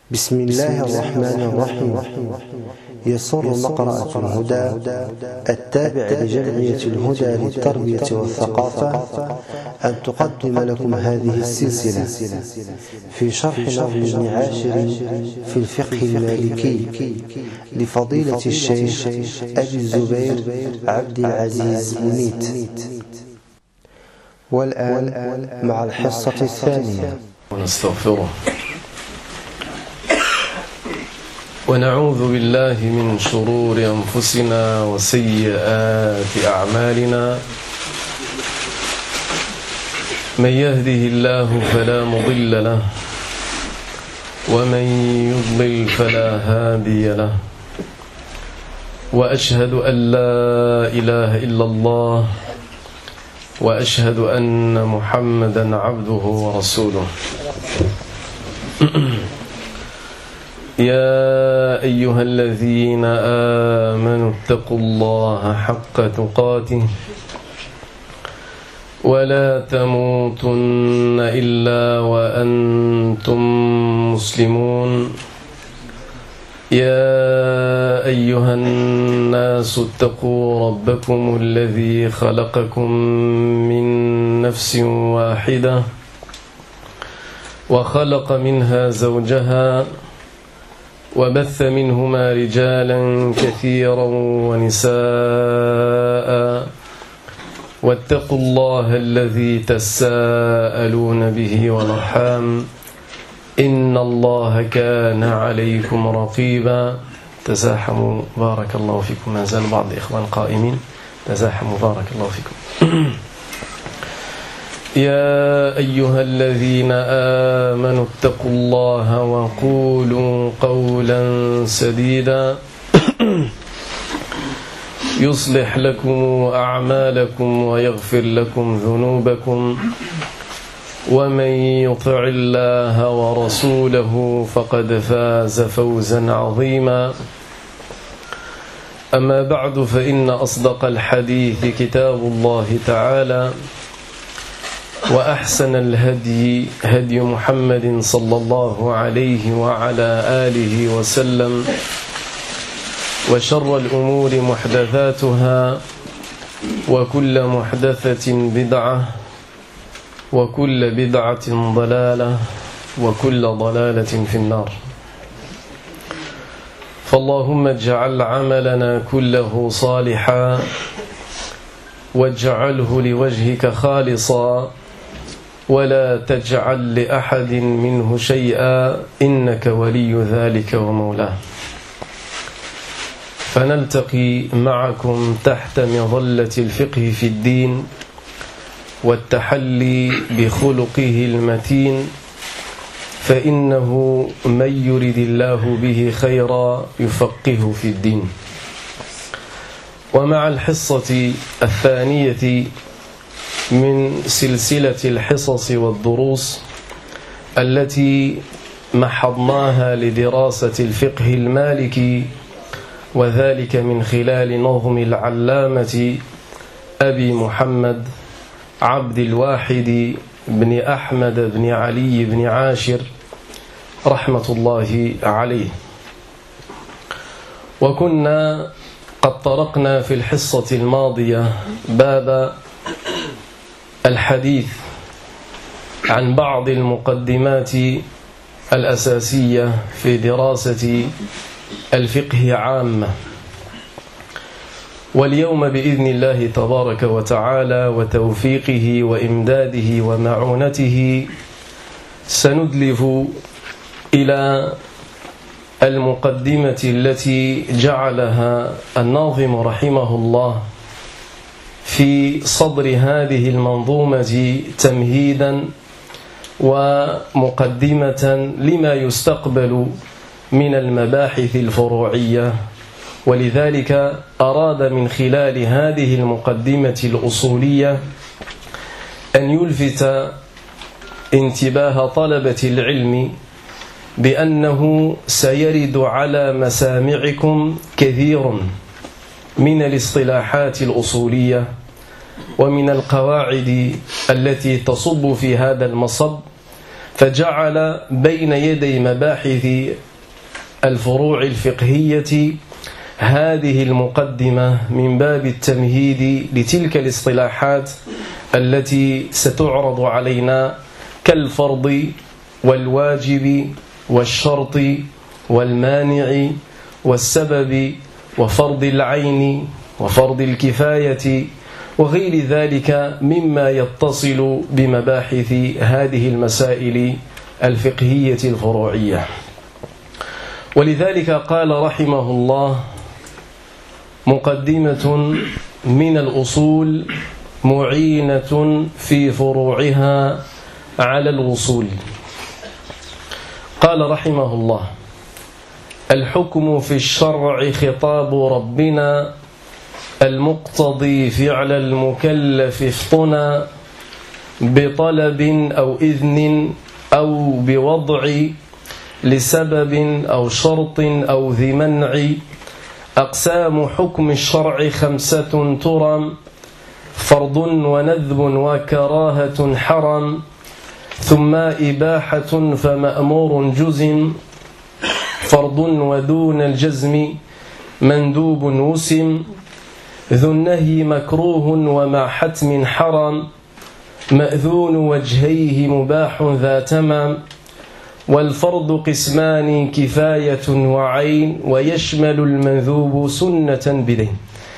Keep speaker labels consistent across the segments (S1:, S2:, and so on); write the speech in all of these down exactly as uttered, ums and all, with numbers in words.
S1: بسم الله الرحمن الرحيم. يسر مقرأة الهدى التابع لجمعية الهدى للتربية والثقافة أن تقدم لكم هذه السلسلة في شرح نظم ابن عاشر في الفقه المالكي لفضيلة الشيخ أبي الزبير عبد العزيز منيت. والآن مع الحصة الثانية.
S2: ونستغفره ونعوذ بالله من شرور أنفسنا وسيئات أعمالنا. من يهده الله فلا مضل له ومن يضلل فلا هادي له، وأشهد أن لا إله إلا الله وأشهد أن محمدا عبده ورسوله. يا أيها الذين آمنوا اتقوا الله حق تقاته ولا تموتن إلا وأنتم مسلمون. يا أيها الناس اتقوا ربكم الذي خلقكم من نفس واحدة وخلق منها زوجها وبث منهما رجالا كثيرا ونساء، واتقوا الله الذي تساءلون به والأرحام إن الله كان عليكم رقيبا. تزاحموا بارك الله فيكم. ما زال بعض الإخوان قائمين. تزاحموا بارك الله فيكم. يا أيها الذين آمنوا اتقوا الله وقولوا قولا سديدا يصلح لكم أعمالكم ويغفر لكم ذنوبكم، ومن يطع الله ورسوله فقد فاز فوزا عظيما. أما بعد، فإن أصدق الحديث كتاب الله تعالى، وأحسن الهدي هدي محمد صلى الله عليه وعلى آله وسلم، وشر الأمور محدثاتها، وكل محدثة بدعة، وكل بدعة ضلالة، وكل ضلالة في النار. فاللهم اجعل عملنا كله صالحا واجعله لوجهك خالصا، ولا تجعل لأحد منه شيئا إنك ولي ذلك ومولاه. فنلتقي معكم تحت مظلة الفقه في الدين والتحلي بخلقه المتين، فإنه من يرد الله به خيرا يفقهه في الدين. ومع الحصة الثانية من سلسلة الحصص والدروس التي محضناها لدراسة الفقه المالكي، وذلك من خلال نظم العلامة أبي محمد عبد الواحد بن أحمد بن علي بن عاشر رحمة الله عليه. وكنا قد طرقنا في الحصة الماضية باب الحديث عن بعض المقدمات الأساسية في دراسة الفقه عامة. واليوم بإذن الله تبارك وتعالى وتوفيقه وإمداده ومعونته سندلف إلى المقدمة التي جعلها الناظم رحمه الله في صدر هذه المنظومة تمهيدا ومقدمة لما يستقبل من المباحث الفروعية. ولذلك أراد من خلال هذه المقدمة الأصولية أن يلفت انتباه طلبة العلم بأنه سيرد على مسامعكم كثير من الاصطلاحات الأصولية ومن القواعد التي تصب في هذا المصب، فجعل بين يدي مباحث الفروع الفقهية هذه المقدمة من باب التمهيد لتلك الاصطلاحات التي ستعرض علينا كالفرض والواجب والشرط والمانع والسبب وفرض العين وفرض الكفاية وغير ذلك مما يتصل بمباحث هذه المسائل الفقهية الفروعية. ولذلك قال رحمه الله: مقدمة من الأصول معينة في فروعها على الوصول. قال رحمه الله: الحكم في الشرع خطاب ربنا المقتضي فعل المكلف افطنا بطلب أو إذن أو بوضع لسبب أو شرط أو ذي منع. أقسام حكم الشرع خمسة ترم: فرض وندب وكراهة حرم، ثم إباحة فمأمور جزم، فرض ودون الجزم مندوب وسم، ذو النهي مكروه ومع حتم حرم، مأذون وجهيه مباح ذا تمام. والفرض قسمان كفاية وعين، ويشمل المنذوب سنة بدين.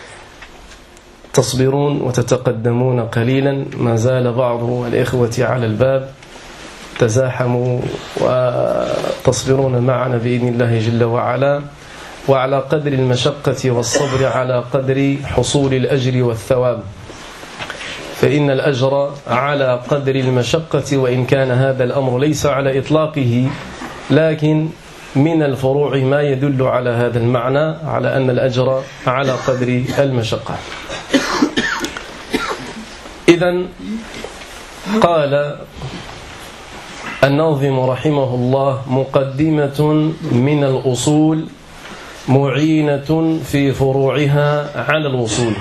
S2: تصبرون وتتقدمون قليلا، ما زال بعض الإخوة على الباب، تزاحموا وتصبرون معنا بإذن الله جل وعلا، وعلى قدر المشقة والصبر على قدر حصول الأجر والثواب، فإن الأجر على قدر المشقة، وإن كان هذا الأمر ليس على إطلاقه، لكن من الفروع ما يدل على هذا المعنى، على أن الأجر على قدر المشقة. إذن قال الناظم رحمه الله: مقدمة من الأصول معينة في فروعها على الوصول.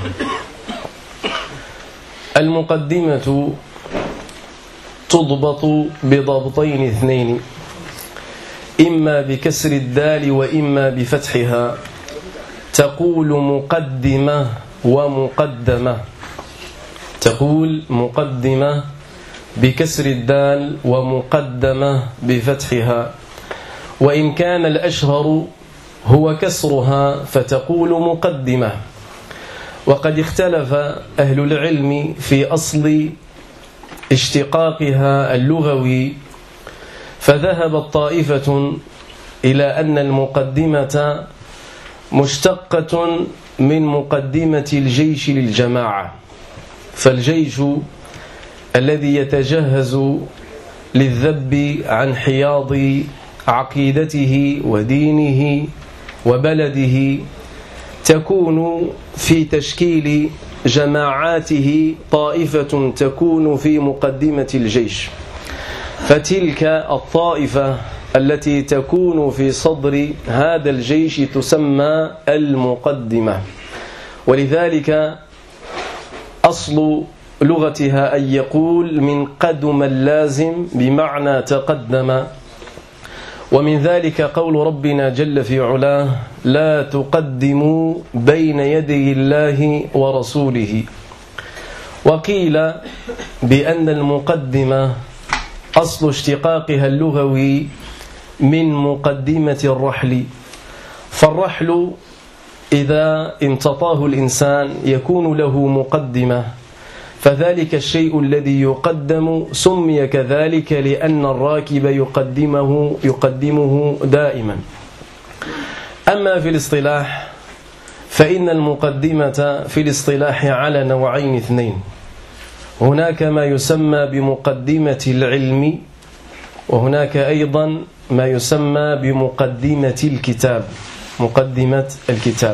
S2: المقدمة تضبط بضبطين اثنين، إما بكسر الدال وإما بفتحها. تقول مقدمة ومقدمة. تقول مقدمة بكسر الدال ومقدمة بفتحها، وإن كان الأشهر هو كسرها فتقول مقدمة. وقد اختلف أهل العلم في أصل اشتقاقها اللغوي، فذهبت طائفة إلى أن المقدمة مشتقة من مقدمة الجيش للجماعة، فالجيش الذي يتجهز للذب عن حياض عقيدته ودينه وبلده تكون في تشكيل جماعاته طائفة تكون في مقدمة الجيش، فتلك الطائفة التي تكون في صدر هذا الجيش تسمى المقدمة. ولذلك أصل لغتها أن يقول من قدم اللازم بمعنى تقدم. ومن ذلك قول ربنا جل في علاه: لا تقدموا بين يدي الله ورسوله. وقيل بأن المقدمة أصل اشتقاقها اللغوي من مقدمة الرحل، فالرحل إذا امتطاه الإنسان يكون له مقدمة، فذلك الشيء الذي يقدم سمي كذلك لأن الراكب يقدمه يقدمه دائما. أما في الاصطلاح فإن المقدمة في الاصطلاح على نوعين اثنين: هناك ما يسمى بمقدمة العلم، وهناك أيضا ما يسمى بمقدمة الكتاب. مقدمة الكتاب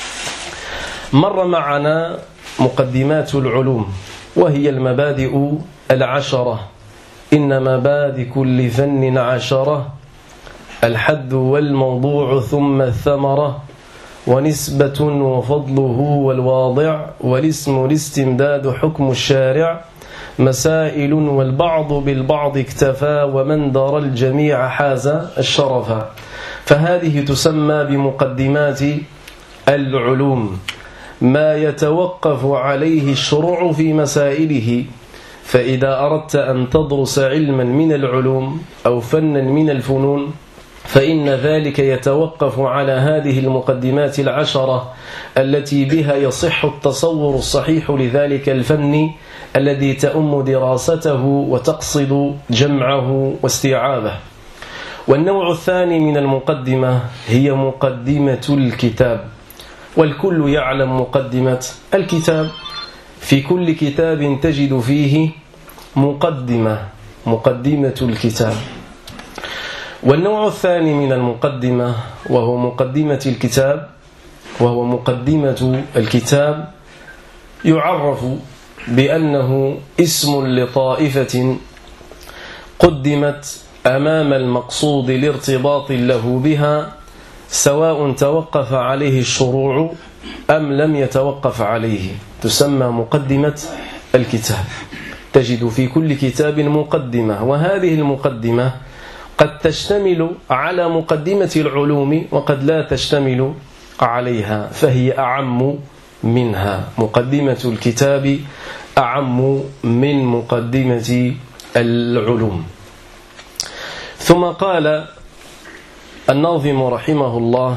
S2: مر معنا مقدمات العلوم، وهي المبادئ العشرة: إن مبادئ كل فن عشرة، الحد والموضوع ثم الثمرة، ونسبة وفضله والواضع، والاسم الاستمداد حكم الشارع، مسائل والبعض بالبعض اكتفى ومن دار الجميع حاز الشرفا. فهذه تسمى بمقدمات العلوم، ما يتوقف عليه الشروع في مسائله. فإذا أردت أن تدرس علما من العلوم أو فنا من الفنون فإن ذلك يتوقف على هذه المقدمات العشرة التي بها يصح التصور الصحيح لذلك الفن الذي تؤم دراسته وتقصد جمعه واستيعابه. والنوع الثاني من المقدمة هي مقدمة الكتاب، والكل يعلم مقدمة الكتاب، في كل كتاب تجد فيه مقدمة مقدمة الكتاب. والنوع الثاني من المقدمة وهو مقدمة الكتاب وهو مقدمة الكتاب يعرف بأنه اسم لطائفة قدمت أمام المقصود لارتباط له بها، سواء توقف عليه الشروع أم لم يتوقف عليه، تسمى مقدمة الكتاب. تجد في كل كتاب مقدمة، وهذه المقدمة قد تشتمل على مقدمة العلوم وقد لا تشتمل عليها، فهي أعم منها. مقدمة الكتاب أعم من مقدمة العلوم. ثم قال الناظم رحمه الله: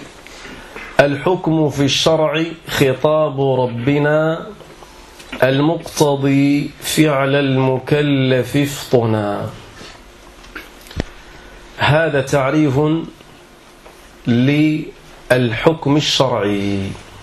S2: الحكم في الشرع خطاب ربنا المقتضي فعل المكلف افطنا. هذا تعريف للحكم الشرعي.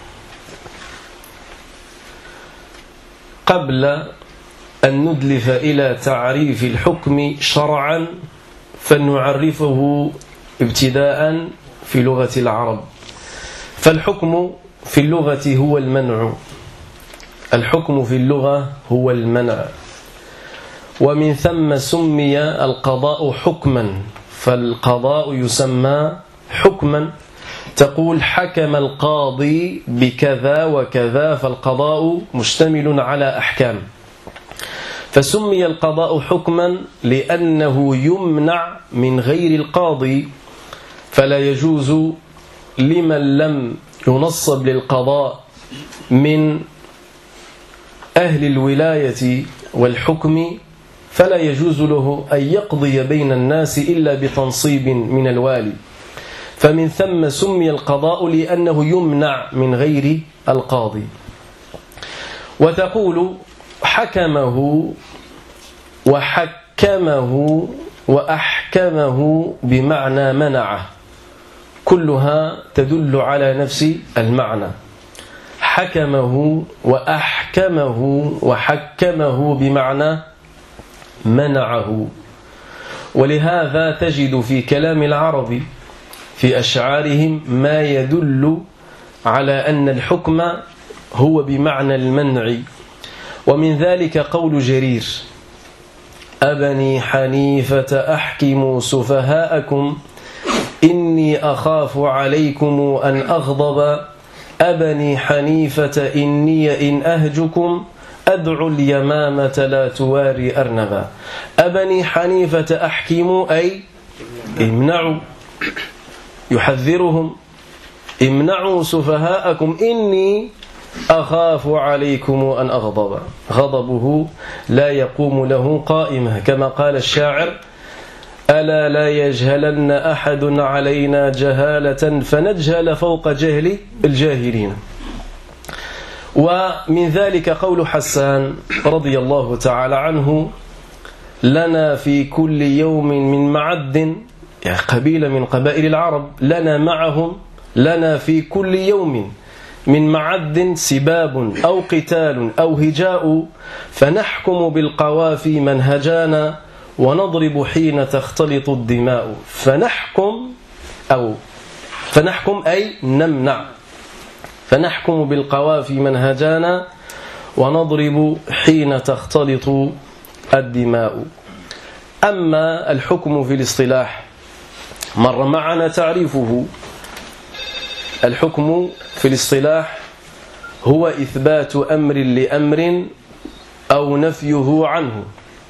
S2: قبل أن ندلف إلى تعريف الحكم شرعا فنعرفه ابتداء في لغة العرب. فالحكم في اللغة هو المنع، الحكم في اللغة هو المنع، ومن ثم سمي القضاء حكما، فالقضاء يسمى حكما. تقول حكم القاضي بكذا وكذا، فالقضاء مشتمل على أحكام. فسمي القضاء حكما لأنه يمنع من غير القاضي، فلا يجوز لمن لم ينصب للقضاء من أهل الولاية والحكم، فلا يجوز له أن يقضي بين الناس إلا بتنصيب من الوالي. فمن ثم سمي القضاء لأنه يمنع من غير القاضي. وتقول حكمه وحكمه وأحكمه بمعنى منعه، كلها تدل على نفس المعنى. حكمه وأحكمه وحكمه بمعنى منعه. ولهذا تجد في كلام العرب في أشعارهم ما يدل على أن الحكم هو بمعنى المنع. ومن ذلك قول جرير: أبني حنيفة أحكموا سفهاءكم إني أخاف عليكم أن أغضب، أبني حنيفة إني إن أهجكم أدعو اليمامة لا تواري أرنبا. أبني حنيفة أحكموا أي امنعوا، يحذرهم: امنعوا سفهاءكم إني أخاف عليكم أن أغضب. غضبه لا يقوم له قائمة، كما قال الشاعر: ألا لا يجهلن أحد علينا جهالة فنجهل فوق جهل الجاهلين. ومن ذلك قول حسان رضي الله تعالى عنه: لنا في كل يوم من معد، يعني قبيلة من قبائل العرب، لنا معهم، لنا في كل يوم من معد سباب أو قتال أو هجاء، فنحكم بالقوافي من هجانا ونضرب حين تختلط الدماء. فنحكم أو فنحكم أي نمنع، فنحكم بالقوافي من هجانا ونضرب حين تختلط الدماء. أما الحكم في الاصطلاح مر معنا تعريفه. الحكم في الاصطلاح هو إثبات أمر لأمر أو نفيه عنه.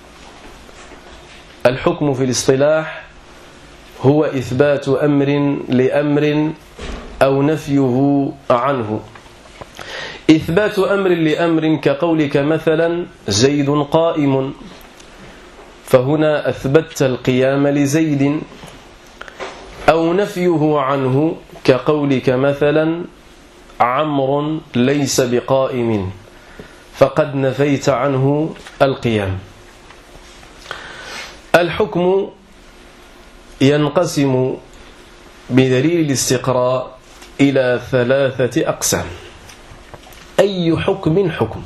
S2: الحكم في الاصطلاح هو إثبات أمر لأمر أو نفيه عنه. إثبات أمر لأمر كقولك مثلا زيد قائم، فهنا أثبتت القيام لزيد. أو نفيه عنه كقولك مثلا عمرو ليس بقائم، فقد نفيت عنه القيام. الحكم ينقسم بدليل الاستقراء إلى ثلاثة أقسام. أي حكم حكم؟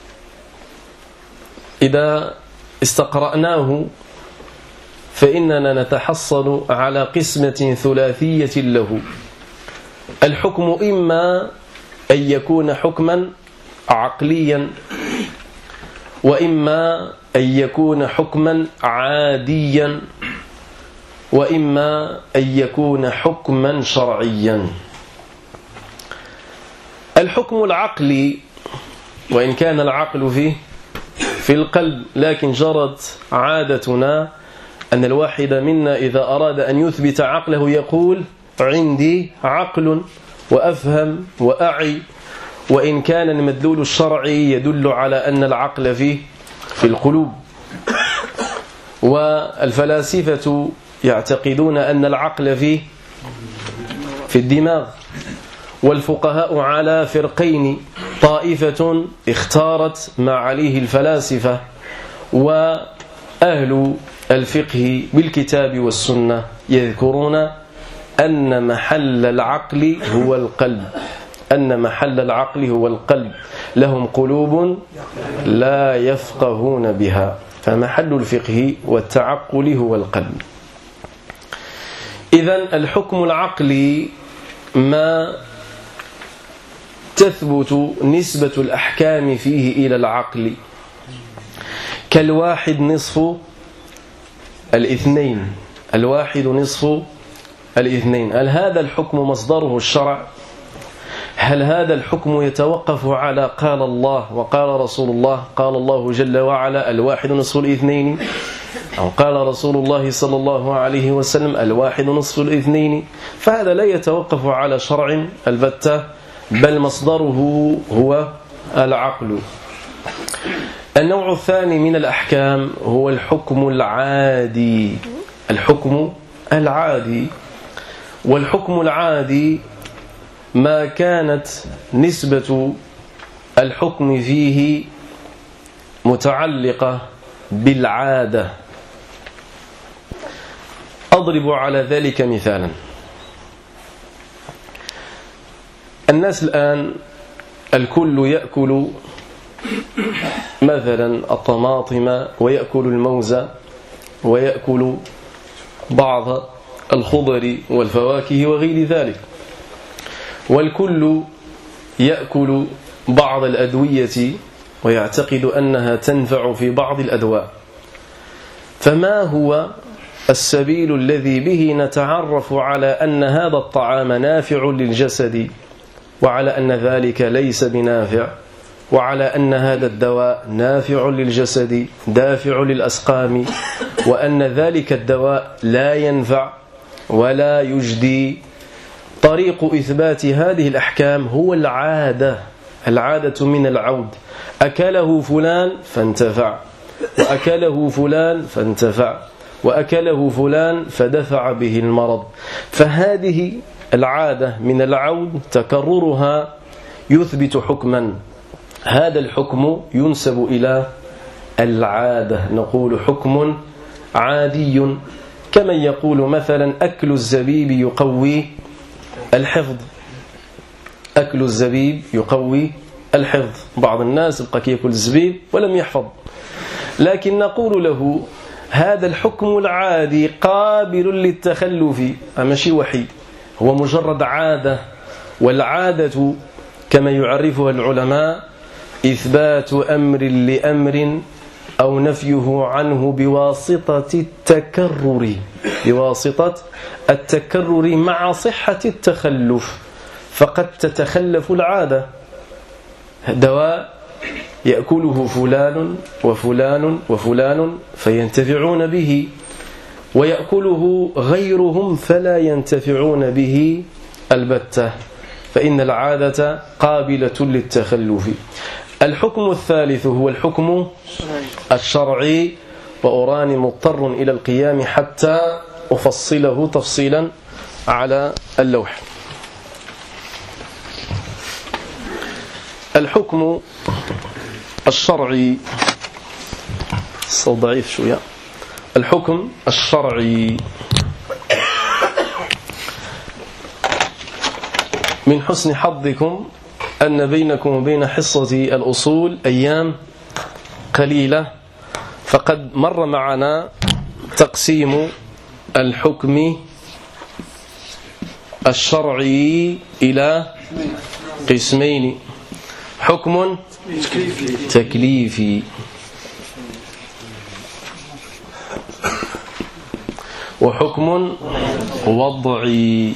S2: إذا استقرأناه فإننا نتحصل على قسمة ثلاثية له. الحكم إما أن يكون حكما عقليا، وإما أن يكون حكما عاديا، وإما أن يكون حكما شرعيا. الحكم العقلي، وإن كان العقل فيه في القلب، لكن جرت عادتنا أن الواحد منا إذا أراد أن يثبت عقله يقول عندي عقل وأفهم وأعي، وإن كان المدلول الشرعي يدل على أن العقل فيه في القلوب. والفلاسفة يعتقدون أن العقل فيه في الدماغ. والفقهاء على فرقين، طائفة اختارت ما عليه الفلاسفة، وأهل الفقه بالكتاب والسنة يذكرون أن محل العقل هو القلب، أن محل العقل هو القلب. لهم قلوب لا يفقهون بها، فمحل الفقه والتعقل هو القلب. إذن الحكم العقلي ما تثبت نسبة الأحكام فيه إلى العقل، كالواحد نصف الاثنين، الواحد نصف الاثنين. هل هذا الحكم مصدره الشرع؟ هل هذا الحكم يتوقف على قال الله وقال رسول الله؟ قال الله جل وعلا الواحد نصف الاثنين، أو قال رسول الله صلى الله عليه وسلم الواحد نصف الاثنين. فهذا لا يتوقف على شرع البتة، بل مصدره هو العقل. النوع الثاني من الأحكام هو الحكم العادي. الحكم العادي والحكم العادي ما كانت نسبة الحكم فيه متعلقة بالعادة. أضرب على ذلك مثالا. الناس الآن الكل يأكل مثلا الطماطم، ويأكل الموز، ويأكل بعض الخضر والفواكه وغير ذلك، والكل يأكل بعض الأدوية ويعتقد أنها تنفع في بعض الأدواء. فما هو السبيل الذي به نتعرف على أن هذا الطعام نافع للجسد، وعلى أن ذلك ليس بنافع، وعلى أن هذا الدواء نافع للجسد دافع للأسقام، وأن ذلك الدواء لا ينفع ولا يجدي؟ طريق إثبات هذه الأحكام هو العادة. العادة من العود. أكله فلان فانتفع، وأكله فلان فانتفع، وأكله فلان فدفع به المرض. فهذه العادة من العود تكررها يثبت حكما. هذا الحكم ينسب إلى العادة، نقول حكم عادي. كمن يقول مثلا أكل الزبيب يقوي الحفظ، أكل الزبيب يقوي الحفظ. بعض الناس يبقى يأكل الزبيب ولم يحفظ، لكن نقول له هذا الحكم العادي قابل للتخلف، ماشي وحي، هو مجرد عادة. والعادة كما يعرفها العلماء إثبات أمر لأمر أو نفيه عنه بواسطة التكرر، بواسطة التكرر مع صحة التخلف. فقد تتخلف العادة. دواء يأكله فلان وفلان وفلان فينتفعون به، ويأكله غيرهم فلا ينتفعون به البتة، فإن العادة قابلة للتخلف. الحكم الثالث هو الحكم الشرعي، وأراني مضطر إلى القيام حتى أفصله تفصيلا على اللوح. الحكم الشرعي الصوت ضعيف شوية. الحكم الشرعي من حسن حظكم أن بينكم وبين حصة الأصول أيام قليلة، فقد مر معنا تقسيم الحكم الشرعي إلى قسمين: حكم تكليفي وحكم وضعي.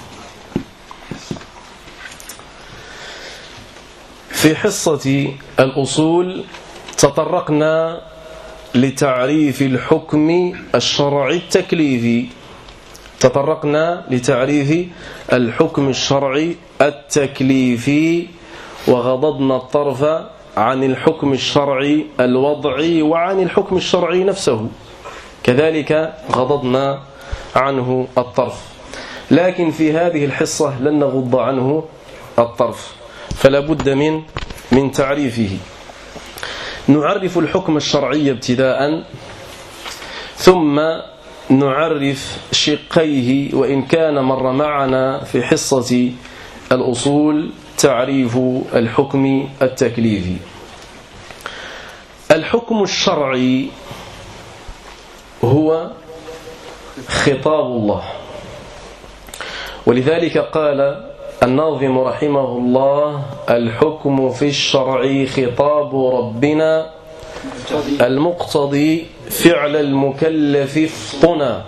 S2: في حصة الأصول تطرقنا لتعريف الحكم الشرعي التكليفي تطرقنا لتعريف الحكم الشرعي التكليفي وغضضنا الطرف عن الحكم الشرعي الوضعي وعن الحكم الشرعي نفسه، كذلك غضضنا عنه الطرف. لكن في هذه الحصة لن نغض عنه الطرف، فلا بد من من تعريفه. نعرف الحكم الشرعي ابتداء، ثم نعرف شقيه، وإن كان مر معنا في حصة الأصول تعريف الحكم التكليفي. الحكم الشرعي هو خطاب الله، ولذلك قال الناظم رحمه الله: الحكم في الشرع خطاب ربنا المقتضي فعل المكلف افطنا.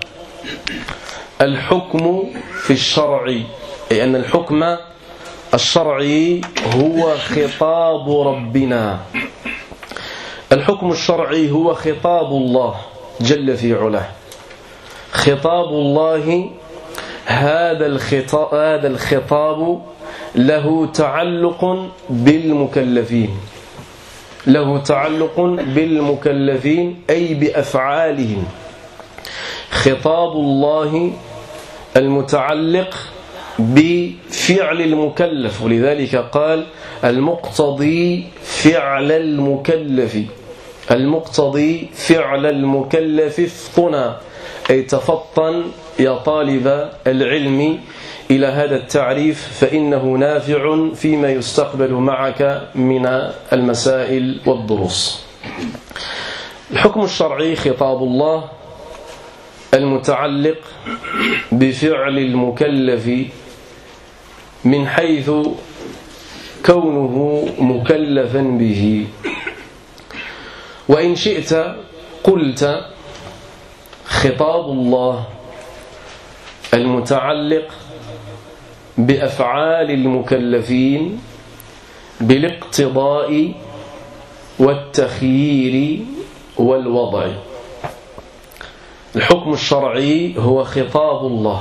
S2: الحكم في الشرع أي أن الحكم الشرعي هو خطاب ربنا. الحكم الشرعي هو خطاب الله جل في علاه. خطاب الله هذا الخطاب, هذا الخطاب له تعلق بالمكلفين له تعلق بالمكلفين أي بأفعالهم. خطاب الله المتعلق بفعل المكلف، ولذلك قال المقتضي فعل المكلف المقتضي فعل المكلف افطنا، أي تفطن يا طالب العلم إلى هذا التعريف، فإنه نافع فيما يستقبل معك من المسائل والدروس. الحكم الشرعي خطاب الله المتعلق بفعل المكلف من حيث كونه مكلفا به. وإن شئت قلت خطاب الله المتعلق بأفعال المكلفين بالاقتضاء والتخيير والوضع. الحكم الشرعي هو خطاب الله.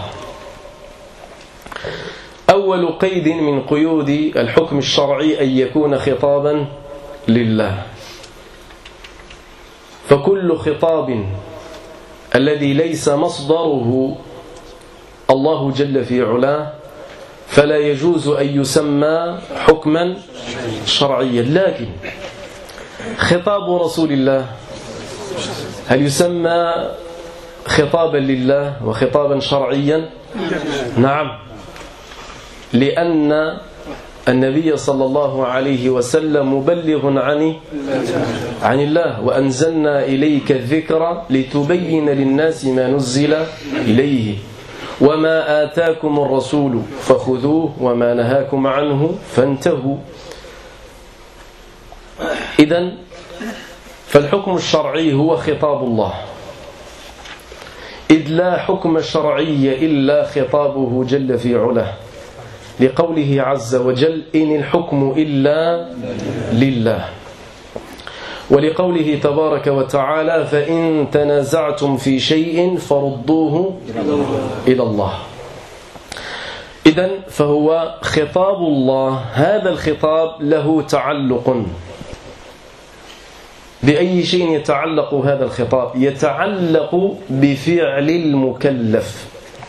S2: أول قيد من قيود الحكم الشرعي أن يكون خطابا لله، فكل خطاب الذي ليس مصدره الله جل في علاه فلا يجوز أن يسمى حكما شرعيا. لكن خطاب رسول الله هل يسمى خطابا لله وخطابا شرعيا؟ نعم، لأن النبي صلى الله عليه وسلم مبلغ عن عن الله، وأنزلنا إليك الذكر لتبين للناس ما نزل إليه، وما آتاكم الرسول فخذوه وما نهاكم عنه فانتهوا. إذن فالحكم الشرعي هو خطاب الله، إذ لا حكم شرعي إلا خطابه جل في علاه، لقوله عز وجل: إن الحكم إلا لله. ولقوله تبارك وتعالى فإن تنازعتم في شيء فردوه إلى الله. إذن فهو خطاب الله، هذا الخطاب له تعلق. بأي شيء يتعلق هذا الخطاب؟ يتعلق بفعل المكلف.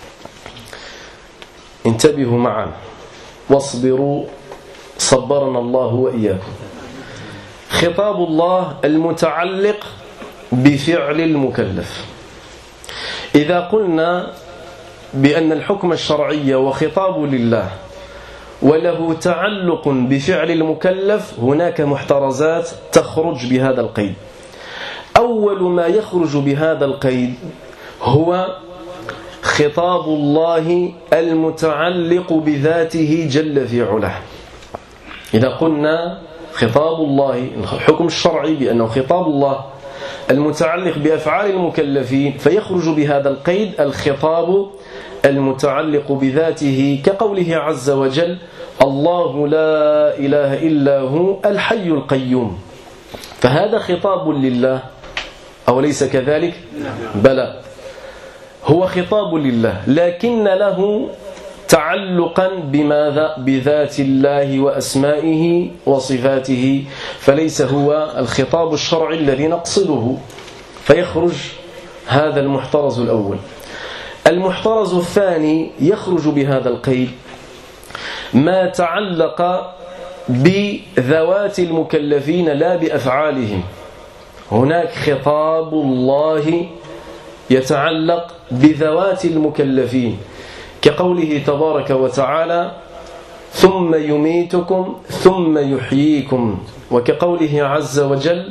S2: انتبهوا معا واصبروا صبرنا الله وإياكم. خطاب الله المتعلق بفعل المكلف. إذا قلنا بأن الحكم الشرعي وخطاب لله وله تعلق بفعل المكلف، هناك محترزات تخرج بهذا القيد. أول ما يخرج بهذا القيد هو خطاب الله المتعلق بذاته جل في علاه. إذا قلنا خطاب الله الحكم الشرعي بأنه خطاب الله المتعلق بأفعال المكلفين، فيخرج بهذا القيد الخطاب المتعلق بذاته، كقوله عز وجل الله لا إله إلا هو الحي القيوم. فهذا خطاب لله أو ليس كذلك؟ بلى، هو خطاب لله، لكن له تعلقا بماذا؟ بذات الله وأسمائه وصفاته، فليس هو الخطاب الشرعي الذي نقصده. فيخرج هذا المحترز الأول. المحترز الثاني يخرج بهذا القيد ما تعلق بذوات المكلفين لا بأفعالهم. هناك خطاب الله يتعلق بذوات المكلفين، كقوله تبارك وتعالى ثم يميتكم ثم يحييكم، وكقوله عز وجل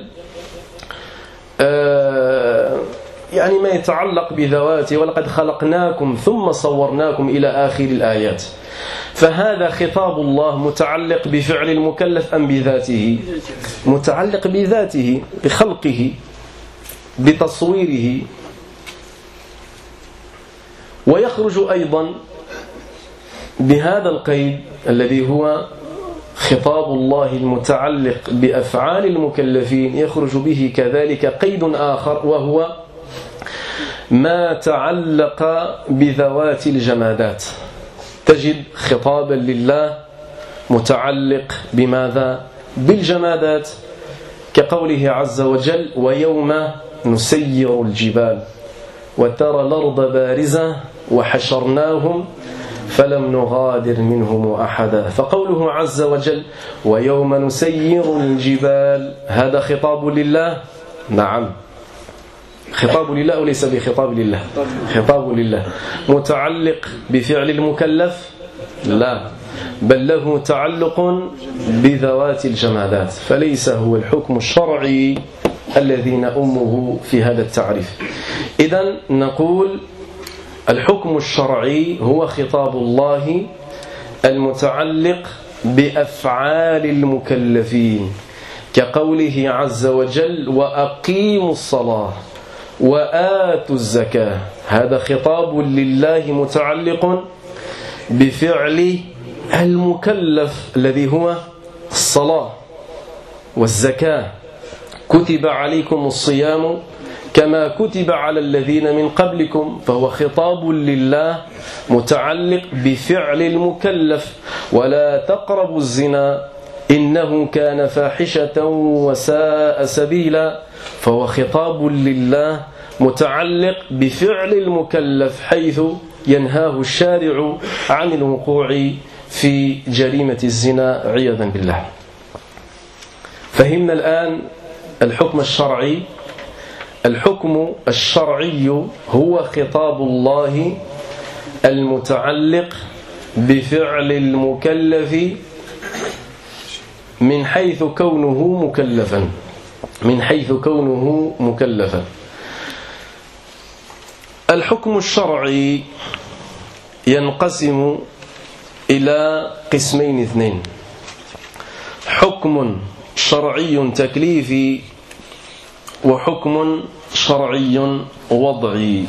S2: آه يعني ما يتعلق بذواته ولقد خلقناكم ثم صورناكم إلى آخر الآيات. فهذا خطاب الله متعلق بفعل المكلف أم بذاته؟ متعلق بذاته، بخلقه، بتصويره. ويخرج أيضا بهذا القيد الذي هو خطاب الله المتعلق بأفعال المكلفين، يخرج به كذلك قيد آخر وهو ما تعلق بذوات الجمادات. تجد خطابا لله متعلق بماذا؟ بالجمادات، كقوله عز وجل ويوم نسير الجبال وترى الأرض بارزة وحشرناهم فلم نغادر منهم أحدا. فقوله عز وجل ويوم نسير الجبال، هذا خطاب لله؟ نعم، خطاب لله أو ليس بخطاب لله؟ خطاب لله. متعلق بفعل المكلف؟ لا، بل له تعلق بذوات الجمادات، فليس هو الحكم الشرعي الذي نؤمه في هذا التعريف. إذن نقول الحكم الشرعي هو خطاب الله المتعلق بأفعال المكلفين، كقوله عز وجل وأقيموا الصلاة وآتوا الزكاة. هذا خطاب لله متعلق بفعل المكلف الذي هو الصلاة والزكاة. كتب عليكم الصيام كما كتب على الذين من قبلكم، فهو خطاب لله متعلق بفعل المكلف. ولا تقربوا الزنا إنه كان فاحشة وساء سبيلا، فهو خطاب لله متعلق بفعل المكلف، حيث ينهاه الشارع عن الوقوع في جريمة الزنا عياذا بالله. فهمنا الآن الحكم الشرعي. الحكم الشرعي هو خطاب الله المتعلق بفعل المكلف من حيث كونه مكلفا من حيث كونه مكلفا. الحكم الشرعي ينقسم إلى قسمين اثنين: حكم شرعي تكليفي وحكم شرعي وضعي.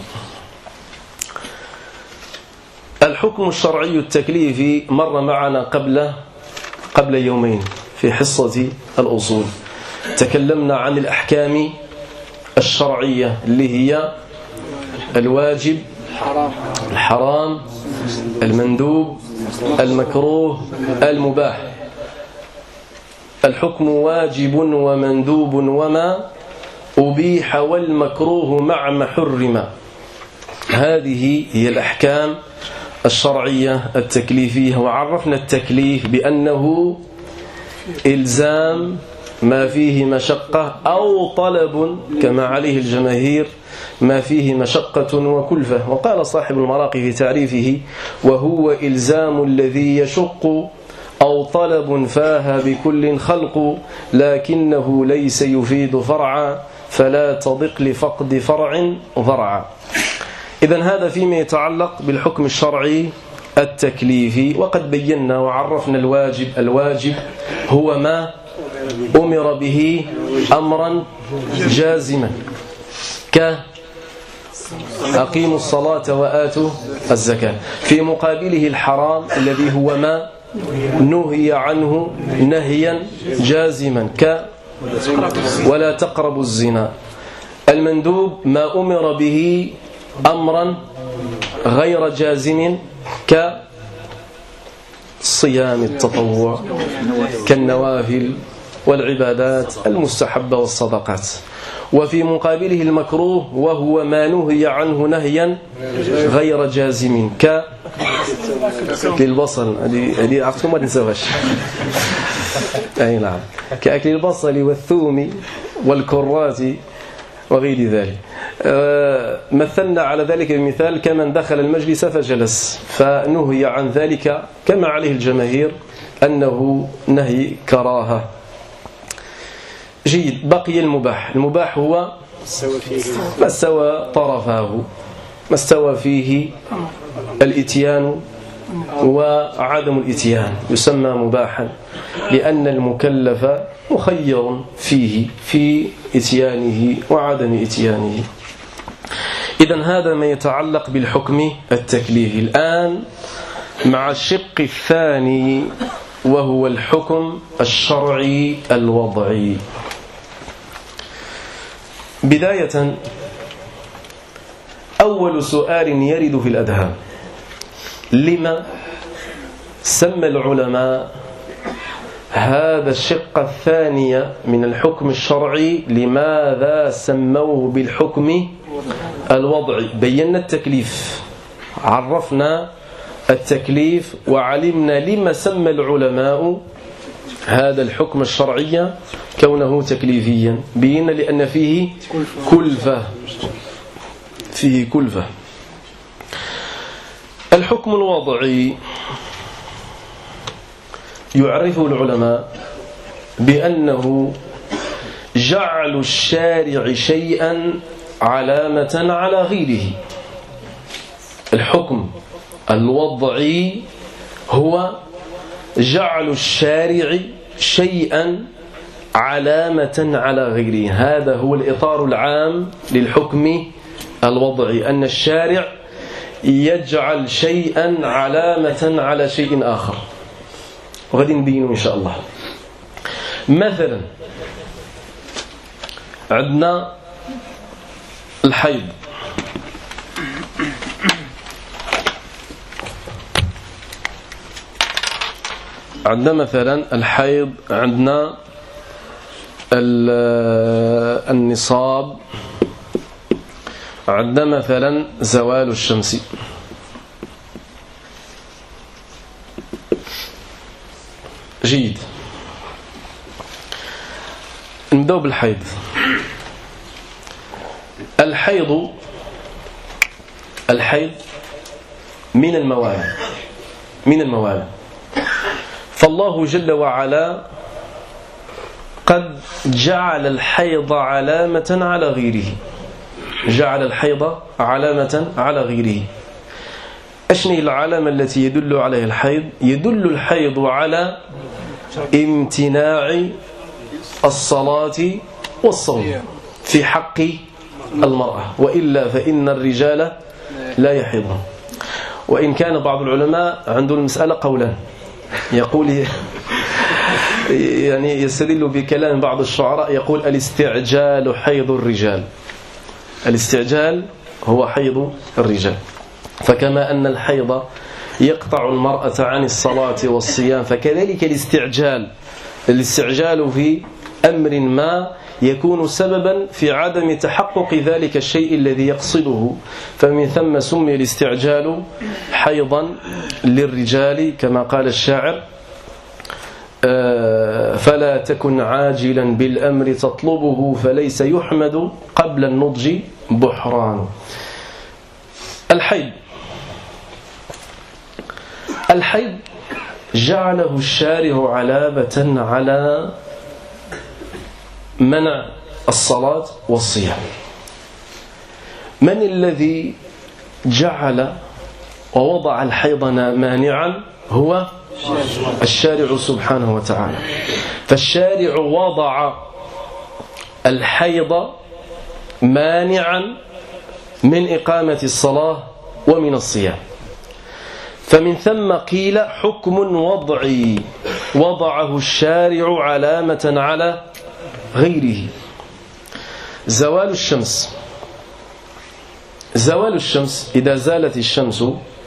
S2: الحكم الشرعي التكليفي مر معنا قبل قبل يومين في حصة الأصول. تكلمنا عن الأحكام الشرعية اللي هي الواجب، الحرام، المندوب، المكروه، المباح. الحكم واجب ومندوب وما أبيح والمكروه مع ما حرم. هذه هي الأحكام الشرعية التكليفية. وعرفنا التكليف بأنه إلزام ما فيه مشقة أو طلب كما عليه الجماهير ما فيه مشقة وكلفة. وقال صاحب المراقي في تعريفه: وهو إلزام الذي يشق أو طلب فاه بكل خلق لكنه ليس يفيد فرعا فلا تضق لفقد فرع ضرعا. إذن هذا فيما يتعلق بالحكم الشرعي التكليفي. وقد بينا وعرفنا الواجب. الواجب هو ما أمر به أمرا جازما ك أقيموا الصلاة وآتوا الزكاة. في مقابله الحرام الذي هو ما نهي عنه نهيا جازما ك ولا تقربوا الزنا. المندوب ما أمر به أمرا غير جازم كصيام التطوع كالنوافل والعبادات المستحبة والصدقات. وفي مقابله المكروه وهو ما نهي عنه نهيا غير جازم ك أكل البصل. هذه عرفتم ما تنسوهاش. أي نعم، كأكل البصل والثوم والكرات وغير ذلك. مثلنا على ذلك بمثال: كمن دخل المجلس فجلس، فنهي عن ذلك كما عليه الجماهير أنه نهي كراهة. جيد. بقي المباح. المباح هو ما استوى طرفاه، ما استوى فيه الإتيان وعدم الإتيان يسمى مباحا، لأن المكلف مخير فيه في إتيانه وعدم إتيانه. إذن هذا ما يتعلق بالحكم التكليفي. الآن مع الشق الثاني وهو الحكم الشرعي الوضعي. بداية، أول سؤال يرد في الأذهان: لما سمى العلماء هذا الشق الثاني من الحكم الشرعي، لماذا سموه بالحكم الوضعي؟ بينا التكليف، عرفنا التكليف، وعلمنا لما سمى العلماء هذا الحكم الشرعي كونه تكليفيا. بينا لأن فيه كلفة، فيه كلفة. الحكم الوضعي يعرفه العلماء بأنه جعل الشارع شيئا علامة على غيره. الحكم الوضعي هو جعل الشارع شيئا علامة على غيره. هذا هو الإطار العام للحكم الوضعي، أن الشارع يجعل شيئا علامة على شيء آخر، وغادي نبينه إن شاء الله. مثلا عندنا الحيض. عندنا مثلا الحيض، عندنا النصاب، عندنا مثلا زوال الشمس. جيد. نبدأ بالحيض. الحيض الحيض من الموالد، من الموالد. فالله جل وعلا قد جعل الحيض علامة على غيره، جعل الحيض علامة على غيره. أشني العلامة التي يدل عليها الحيض؟ يدل الحيض على امتناع الصلاة والصوم في حق المرأة، وإلا فإن الرجال لا يحيضون. وإن كان بعض العلماء عنده المسألة قولا، يقول يعني يستدل بكلام بعض الشعراء يقول الاستعجال حيض الرجال. الاستعجال هو حيض الرجال. فكما أن الحيض يقطع المرأة عن الصلاة والصيام، فكذلك الاستعجال الاستعجال في أمر ما يكون سببا في عدم تحقق ذلك الشيء الذي يقصده، فمن ثم سمي الاستعجال حيضا للرجال كما قال الشاعر: فلا تكن عاجلا بالأمر تطلبه فليس يحمد قبل النضج بحران. الحيض الحيض جعله الشارع علامة على منع الصلاة والصيام. من الذي جعل ووضع الحيض مانعا؟ هو الشارع سبحانه وتعالى. فالشارع وضع الحيض مانعا من إقامة الصلاة ومن الصيام. فمن ثم قيل حكم وضعي وضعه الشارع علامة على غيره. زوال الشمس زوال الشمس إذا زالت الشمس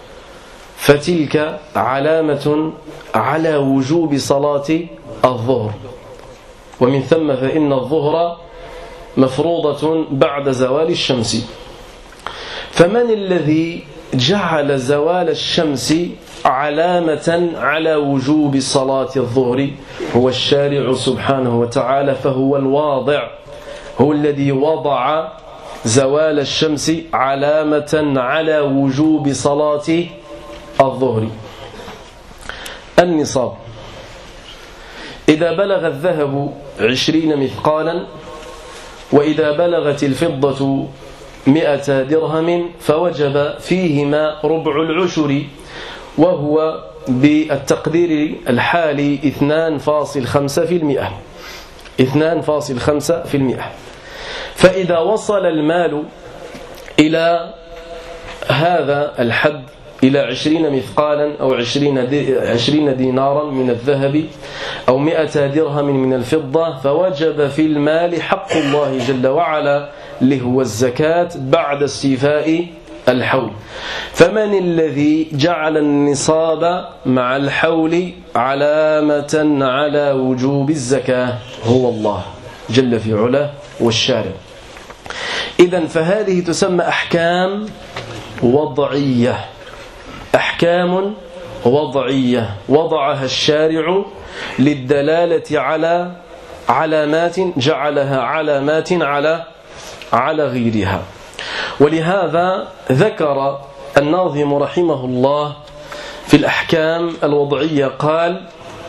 S2: فتلك علامة على وجوب صلاة الظهر، ومن ثم فإن الظهر مفروضة بعد زوال الشمس. فمن الذي جعل زوال الشمس علامة على وجوب صلاة الظهر؟ هو الشارع سبحانه وتعالى، فهو الواضع، هو الذي وضع زوال الشمس علامة على وجوب صلاة الظهر. النصاب: إذا بلغ الذهب عشرين مثقالا وإذا بلغت الفضة مئة درهم فوجب فيهما ربع العشر، وهو بالتقدير الحالي اثنان فاصل خمسة في المئة اثنان فاصل خمسة في المئة. فإذا وصل المال إلى هذا الحد، إلى عشرين مثقالا أو عشرين دينارا من الذهب أو مئة درهم من الفضة، فوجب في المال حق الله جل وعلا اللي هو الزكاة بعد استيفاء الحول. فمن الذي جعل النصاب مع الحول علامة على وجوب الزكاة؟ هو الله جل في علاه والشارع. إذن فهذه تسمى أحكام وضعية أحكام وضعية وضعها الشارع للدلالة على علامات، جعلها علامات على على غيرها. ولهذا ذكر الناظم رحمه الله في الأحكام الوضعية قال: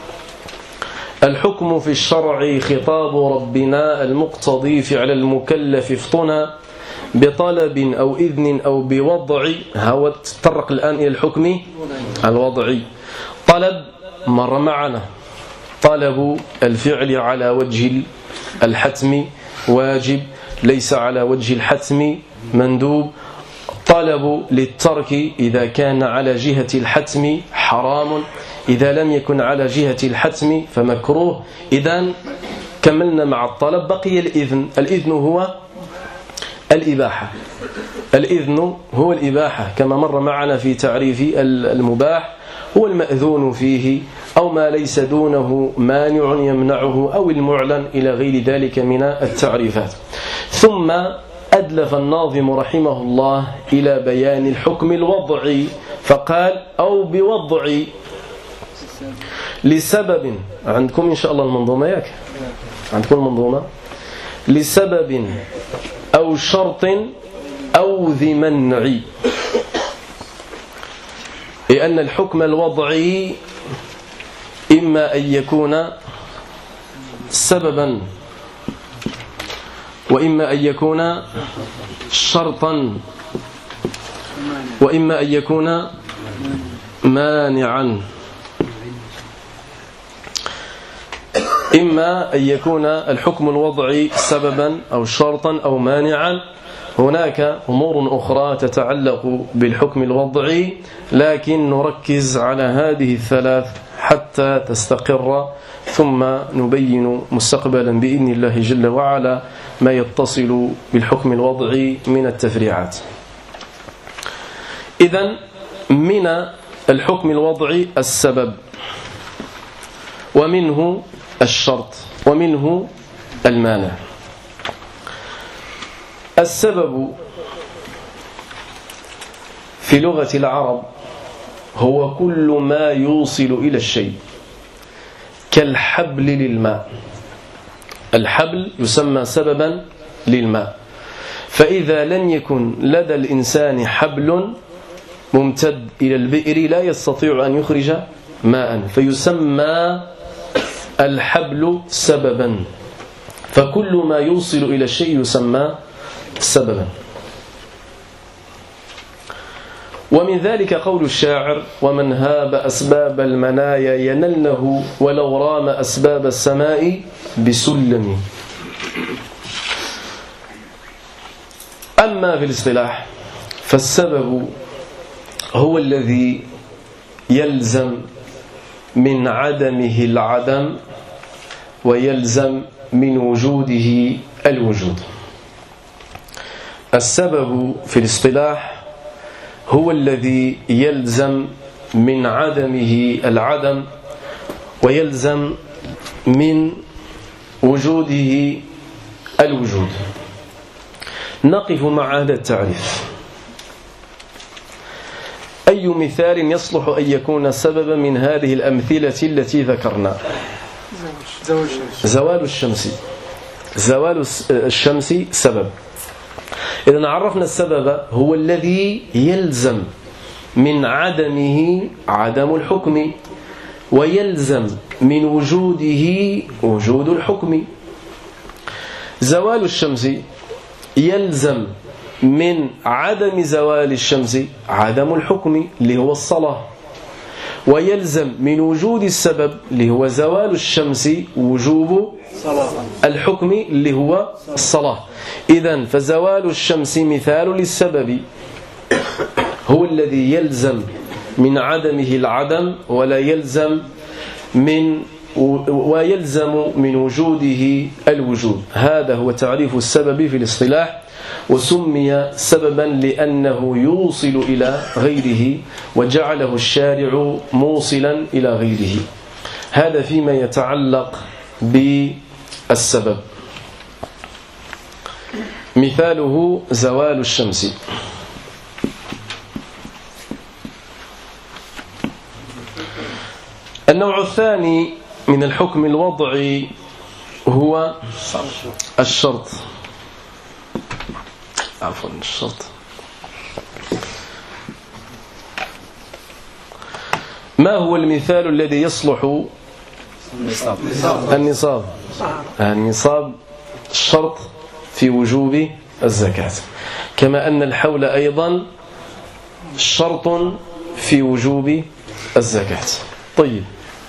S2: الحكم في الشرع خطاب ربنا المقتضي فعل المكلف افطنا بطلب أو إذن أو بوضع. هو تطرق الآن إلى الحكم الوضعي. طلب مر معنا، طلب الفعل على وجه الحتم واجب، ليس على وجه الحتم مندوب. طلب للترك إذا كان على جهة الحتم حرام، إذا لم يكن على جهة الحتم فمكروه. إذن كملنا مع الطلب، بقي الإذن. الإذن هو الإباحة الإذن هو الإباحة كما مر معنا في تعريف المباح، هو المأذون فيه أو ما ليس دونه مانع يمنعه أو المعلن إلى غير ذلك من التعريفات. ثم أدلف الناظم رحمه الله إلى بيان الحكم الوضعي فقال: أو بوضع لسبب. عندكم إن شاء الله المنظومة؟ ياك عندكم المنظومة؟ لسبب أو شرط أو ذي منع. لأن الحكم الوضعي إما أن يكون سببا وإما أن يكون شرطا وإما أن يكون مانعا. إما أن يكون الحكم الوضعي سببا أو شرطا أو مانعا. هناك أمور أخرى تتعلق بالحكم الوضعي، لكن نركز على هذه الثلاث حتى تستقر، ثم نبين مستقبلا بإذن الله جل وعلا ما يتصل بالحكم الوضعي من التفريعات. إذن من الحكم الوضعي السبب، ومنه الشرط، ومنه المانع. السبب في لغة العرب هو كل ما يوصل إلى الشيء، كالحبل للماء. الحبل يسمى سببا للماء، فإذا لم يكن لدى الإنسان حبل ممتد إلى البئر لا يستطيع أن يخرج ماء، فيسمى الحبل سببا. فكل ما يوصل إلى الشيء يسمى سببا. ومن ذلك قول الشاعر: ومن هاب أسباب المنايا ينلنه ولو رام أسباب السماء بسلم. أما في الاصطلاح فالسبب هو الذي يلزم من عدمه العدم، ويلزم من وجوده الوجود. السبب في الاصطلاح هو الذي يلزم من عدمه العدم، ويلزم من وجوده الوجود. نقف مع هذا التعريف. أي مثال يصلح أن يكون سببا من هذه الأمثلة التي ذكرنا؟ زوال الشمس. زوال الشمس سبب. إذا عرفنا السبب هو الذي يلزم من عدمه عدم الحكم، ويلزم من وجوده وجود الحكم. زوال الشمس يلزم من عدم زوال الشمس عدم الحكم اللي هو الصلاة، ويلزم من وجود السبب اللي هو زوال الشمس وجوب الحكم اللي هو الصلاة. إذن فزوال الشمس مثال للسبب، هو الذي يلزم من عدمه العدم، ولا يلزم من ويلزم من وجوده الوجود. هذا هو تعريف السبب في الاصطلاح، وسمي سببا لأنه يوصل إلى غيره، وجعله الشارع موصلا إلى غيره. هذا فيما يتعلق بالسبب. مثاله زوال الشمس. النوع الثاني من الحكم الوضعي هو الشرط. عفوا الشرط. ما هو المثال الذي يصلح؟ النصاب. النصاب الشرط في وجوب الزكاة، كما أن الحول أيضا شرط في وجوب الزكاة. طيب،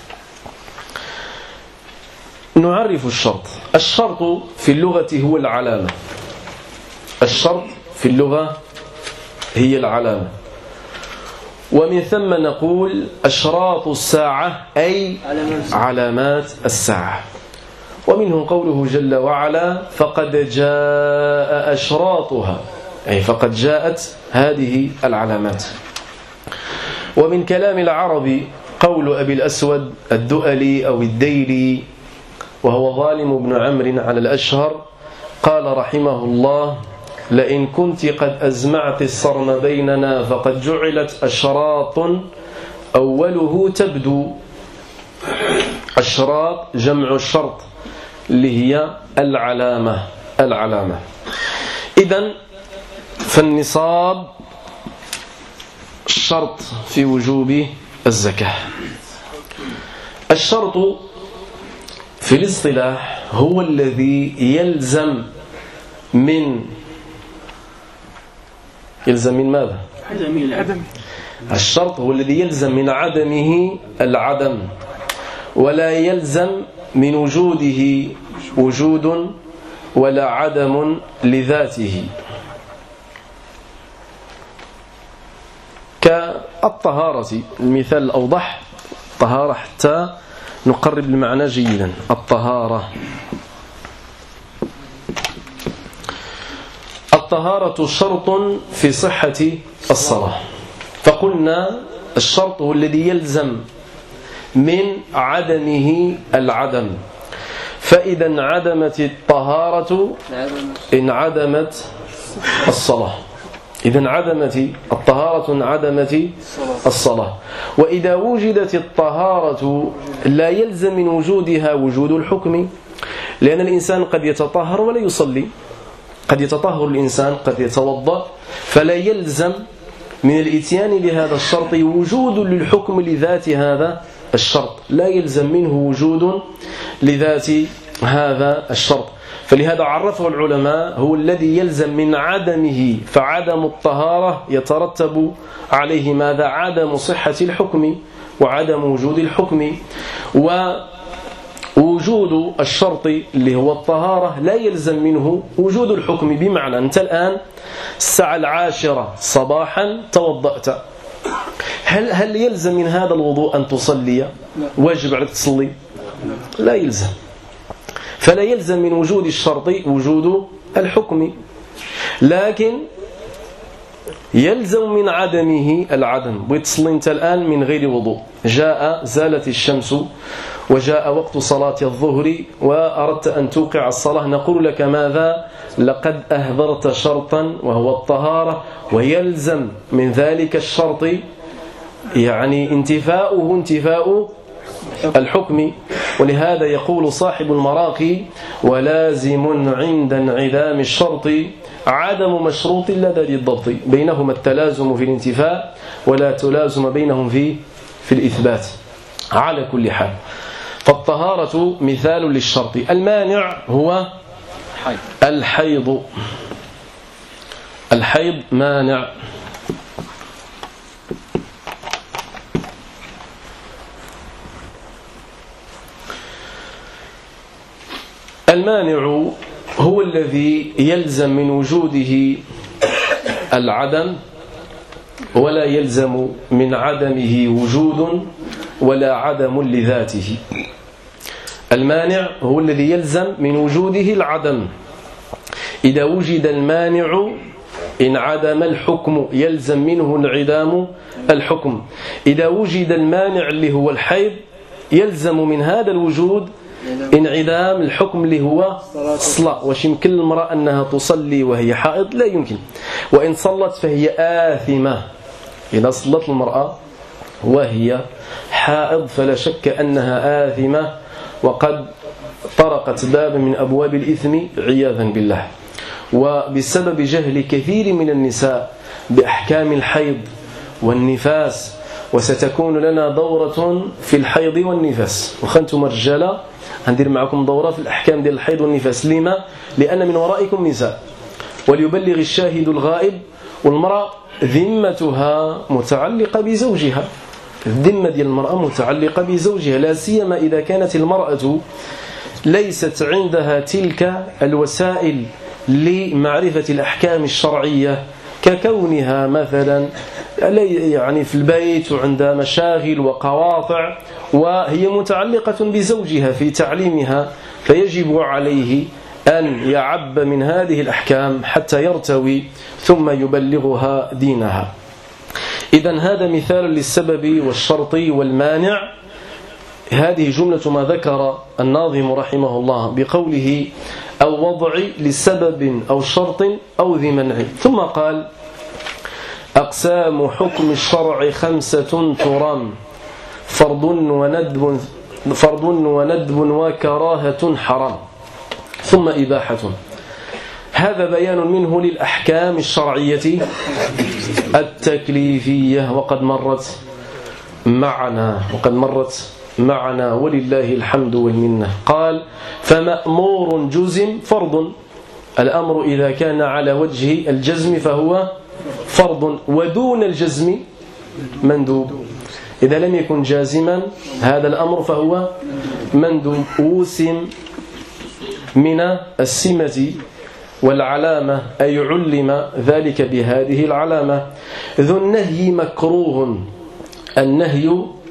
S2: نعرف الشرط. الشرط في اللغة هو العلامة. الشرط في اللغة هي العلامة، ومن ثم نقول أشراط الساعة أي علامات الساعة. ومنه قوله جل وعلا: فقد جاء أشراطها، أي فقد جاءت هذه العلامات. ومن كلام العرب قول أبي الأسود الدؤلي أو الديلي، وهو ظالم بن عمرو على الأشهر، قال رحمه الله: لئن كنت قد أزمعت الصرم بيننا فقد جعلت أشراط أوله تبدو. أشراط جمع الشرط اللي هي العلامة. العلامة إذن فالنصاب شرط في وجوب الزكاة. الشرط في الاصطلاح هو الذي يلزم من يلزم من ماذا؟ عدم. الشرط هو الذي يلزم من عدمه العدم، ولا يلزم من وجوده وجود، ولا عدم لذاته. كالطهارة المثال الأوضح، الطهارة حتى نقرب المعنى جيدا. الطهارة الطهارة شرط في صحة الصلاة. فقلنا الشرط هو الذي يلزم من عدمه العدم. فإذا انعدمت الطهارة انعدمت الصلاة. إذا انعدمت الطهارة انعدمت الصلاة. وإذا وجدت الطهارة لا يلزم من وجودها وجود الحكم، لأن الإنسان قد يتطهر ولا يصلي، قد يتطهر الإنسان قد يتوضأ، فلا يلزم من الإتيان بهذا الشرط وجود للحكم لذات هذا الشرط، لا يلزم منه وجود لذات هذا الشرط. فلهذا عرفه العلماء هو الذي يلزم من عدمه، فعدم الطهارة يترتب عليه ماذا؟ عدم صحة الحكم وعدم وجود الحكم. ووجود الشرط اللي هو الطهارة لا يلزم منه وجود الحكم. بمعنى أنت الآن الساعة العاشرة صباحا توضأت، هل هل يلزم من هذا الوضوء أن تصلي؟ واجب عليك تصلي؟ لا يلزم. فلا يلزم من وجود الشرط وجود الحكم، لكن يلزم من عدمه العدم. بتصلي أنت الآن من غير وضوء، جاء زالت الشمس وجاء وقت صلاة الظهر وأردت أن توقع الصلاة، نقول لك ماذا؟ لقد أهدرت شرطا وهو الطهارة، ويلزم من ذلك الشرط يعني انتفاؤه انتفاء الحكم. ولهذا يقول صاحب المراقي: ولازم عند انعدام الشرط عدم مشروط لدى الضبط، بينهما التلازم في الانتفاء ولا تلازم بينهم في في الإثبات. على كل حال فالطهارة مثال للشرط. المانع هو الحيض. الحيض مانع. المانع هو الذي يلزم من وجوده العدم ولا يلزم من عدمه وجود ولا عدم لذاته. المانع هو الذي يلزم من وجوده العدم. إذا وجد المانع انعدم الحكم، يلزم منه انعدام الحكم. إذا وجد المانع اللي هو الحيض يلزم من هذا الوجود انعدام الحكم اللي هو الصلاة. واش يمكن المرأة أنها تصلي وهي حائض؟ لا يمكن. وإن صلت فهي آثمة. إذا صلت المرأة وهي حائض فلا شك أنها آثمة، وقد طرقت باب من أبواب الإثم عياذا بالله. وبسبب جهل كثير من النساء بأحكام الحيض والنفاس، وستكون لنا دورة في الحيض والنفاس، وخنتم الرجالة هندير معكم دورة في الأحكام ديال الحيض والنفاس. لما؟ لأن من ورائكم نساء، وليبلغ الشاهد الغائب. والمرأة ذمتها متعلقة بزوجها، الذمة ديال المرأة متعلقة بزوجها، لا سيما إذا كانت المرأة ليست عندها تلك الوسائل لمعرفة الأحكام الشرعية، ككونها مثلا يعني في البيت وعندها مشاغل وقواطع، وهي متعلقة بزوجها في تعليمها، فيجب عليه أن يعب من هذه الأحكام حتى يرتوي ثم يبلغها دينها. إذن هذا مثال للسبب والشرط والمانع. هذه جملة ما ذكر الناظم رحمه الله بقوله: أو وضع لسبب أو شرط أو ذي منع. ثم قال: أقسام حكم الشرع خمسة ترام، فرض وندب فرض وندب وكراهة حرام، ثم إباحة. هذا بيان منه للأحكام الشرعية التكليفية، وقد مرت معنا وقد مرت معنا ولله الحمد والمنة. قال: فمأمور جزم فرض. الأمر إذا كان على وجه الجزم فهو فرض، ودون الجزم مندوب. إذا لم يكن جازما هذا الأمر فهو مندوب. وسم من السمة والعلامة، أي علم ذلك بهذه العلامة. ذو النهي مكروه. النهي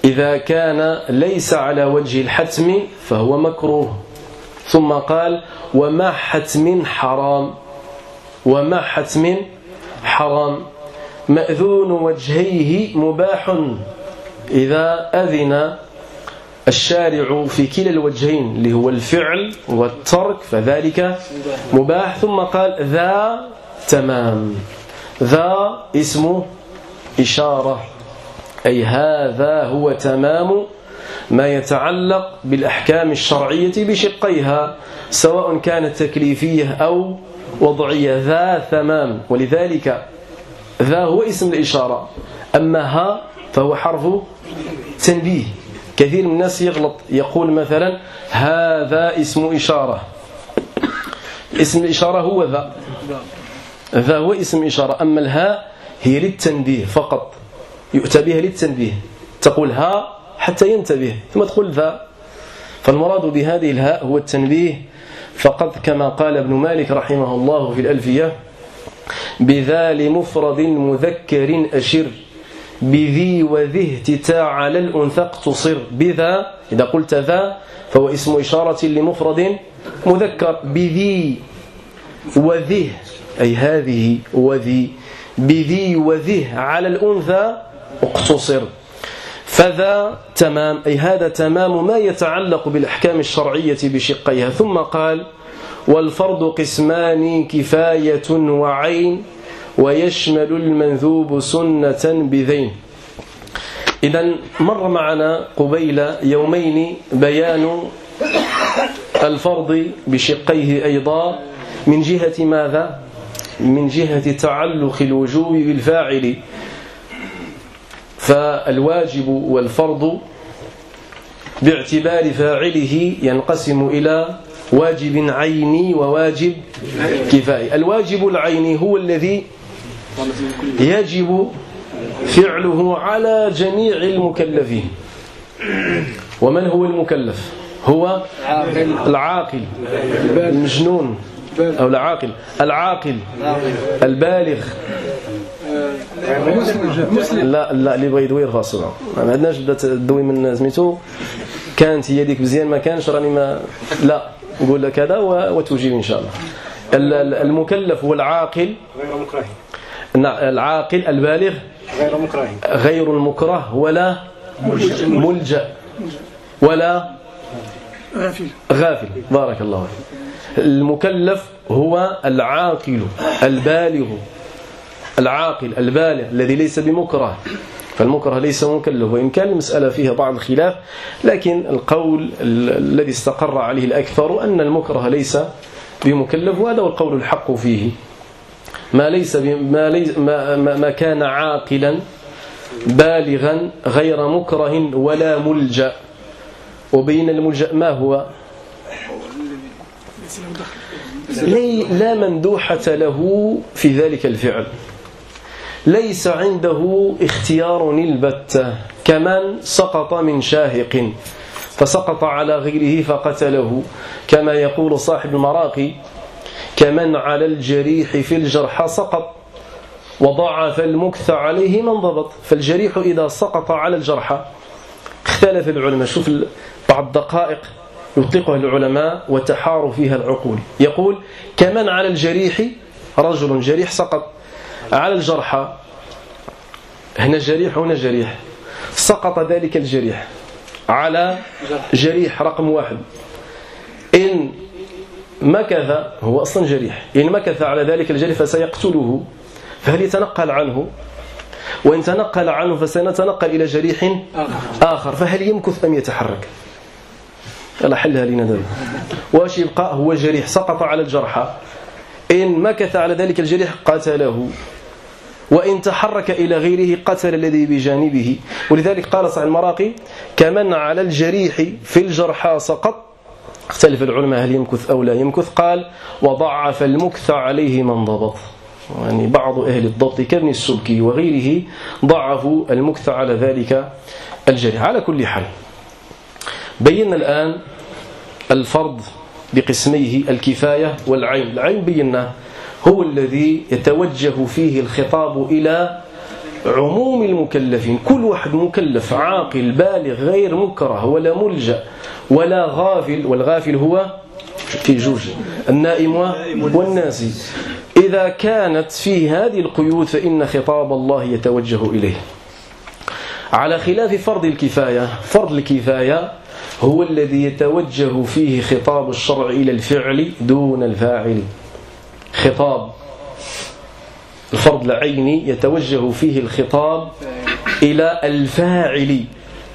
S2: إذا كان ليس على وجه الحتم فهو مكروه. ثم قال وما حتم حرام، وما حتم حرام. مأذون وجهيه مباح إذا أذن الشارع في كلا الوجهين اللي هو الفعل والترك فذلك مباح. ثم قال ذا تمام. ذا اسم إشارة، أي هذا هو تمام ما يتعلق بالأحكام الشرعية بشقيها سواء كانت تكليفية أو وضعية. ذا تمام، ولذلك ذا هو اسم الإشارة، أما ها فهو حرف تنبيه. كثير من الناس يغلط، يقول مثلا هذا اسم إشارة. اسم الإشارة هو ذا، ذا هو اسم إشارة، أما الها هي للتنبيه فقط، يؤتى بها للتنبيه. تقول ها حتى ينتبه ثم تقول ذا، فالمراد بهذه الهاء هو التنبيه فقط، كما قال ابن مالك رحمه الله في الألفية: بذا لمفرد مذكر أشر بذي وذه تتاع على الأنثى اقتصر. بذا إذا قلت ذا فهو اسم إشارة لمفرد مذكر. بذي وذه أي هذه وذي، بذي وذه على الأنثى اقتصر. فذا تمام، أي هذا تمام ما يتعلق بالأحكام الشرعية بشقيها. ثم قال والفرض قسمان كفاية وعين ويشمل المنذوب سنة بذين. إذن مر معنا قبيل يومين بيان الفرض بشقيه أيضا من جهة ماذا؟ من جهة تعلق الوجوب بالفاعل. فالواجب والفرض باعتبار فاعله ينقسم إلى واجب عيني وواجب كفائي. الواجب العيني هو الذي يجب فعله على جميع المكلفين. ومن هو المكلف؟ هو العاقل، المجنون أو العاقل، العاقل البالغ. لا لا اللي بغى يدوي راسو ما عندناش بدات تدوي من سميتو كانت هي ديك مزيان ما كانش راني ما لا نقول لك هذا وتجيب ان شاء الله. المكلف هو العاقل غير مكره، العاقل البالغ غير مكره، غير المكره ولا ملجأ ولا غافل. غافل بارك الله فيك. المكلف هو العاقل البالغ، العاقل البالغ الذي ليس بمكره. فالمكره ليس مكلف، وإن كان المسألة فيها بعض الخلاف، لكن القول الذي استقر عليه الأكثر أن المكره ليس بمكلف، وهذا هو القول الحق فيه. ما ليس ما, ليس ما, ما, ما كان عاقلا بالغا غير مكره ولا ملجأ. وبين الملجأ ما هو؟ لا مندوحة له في ذلك الفعل، ليس عنده اختيار البتة، كمن سقط من شاهق فسقط على غيره فقتله، كما يقول صاحب المراقي: كمن على الجريح في الجرح سقط وضعف المكث عليه من ضبط. فالجريح إذا سقط على الجرح اختلف العلماء، شوف بعض الدقائق يطلقها العلماء وتحار فيها العقول. يقول كمن على الجريح، رجل جريح سقط على الجرحى، هنا جريح هنا جريح، سقط ذلك الجريح على جريح رقم واحد. إن مكث، هو أصلا جريح، إن مكث على ذلك الجريح فسيقتله، فهل يتنقل عنه؟ وإن تنقل عنه فسنتنقل إلى جريح آخر، فهل يمكث أم يتحرك؟ يلا حلها لنا ذلك. واش يبقى؟ هو جريح سقط على الجرحى، إن مكث على ذلك الجريح قتله، وإن تحرك إلى غيره قتل الذي بجانبه. ولذلك قال صاحب المراقي: كمن على الجريح في الجرحى سقط. اختلف العلماء هل يمكث أو لا يمكث. قال: وضعف المكث عليه من ضبط. يعني بعض أهل الضبط كابن السبكي وغيره ضعفوا المكث على ذلك الجريح. على كل حال، بينا الآن الفرض بقسميه الكفاية والعين. العين بينا هو الذي يتوجه فيه الخطاب إلى عموم المكلفين، كل واحد مكلف عاقل بالغ غير مكره ولا ملجأ ولا غافل، والغافل هو في جوج النائم والناسي. إذا كانت في هذه القيود فإن خطاب الله يتوجه إليه، على خلاف فرض الكفاية. فرض الكفاية هو الذي يتوجه فيه خطاب الشرع إلى الفعل دون الفاعل. خطاب الفرض العيني يتوجه فيه الخطاب إلى الفاعل،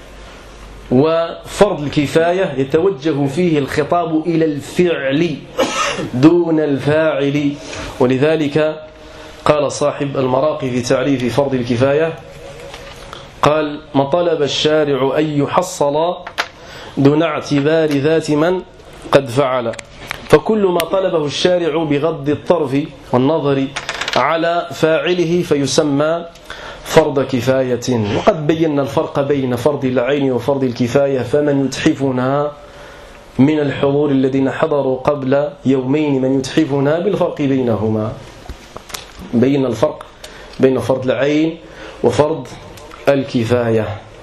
S2: وفرض الكفاية يتوجه فيه الخطاب إلى الفعل دون الفاعل. ولذلك قال صاحب المراقي في تعريف فرض الكفاية، قال: ما طلب الشارع أن يحصل دون اعتبار ذات من قد فعل، فكل ما طلبه الشارع بغض الطرف والنظر على فاعله فيسمى فرض كفاية. وقد بينا الفرق بين فرض العين وفرض الكفاية، فمن يتحفنا من الحضور الذين حضروا قبل يومين من يتحفنا بالفرق بينهما. بينا الفرق بين فرض العين وفرض الكفاية.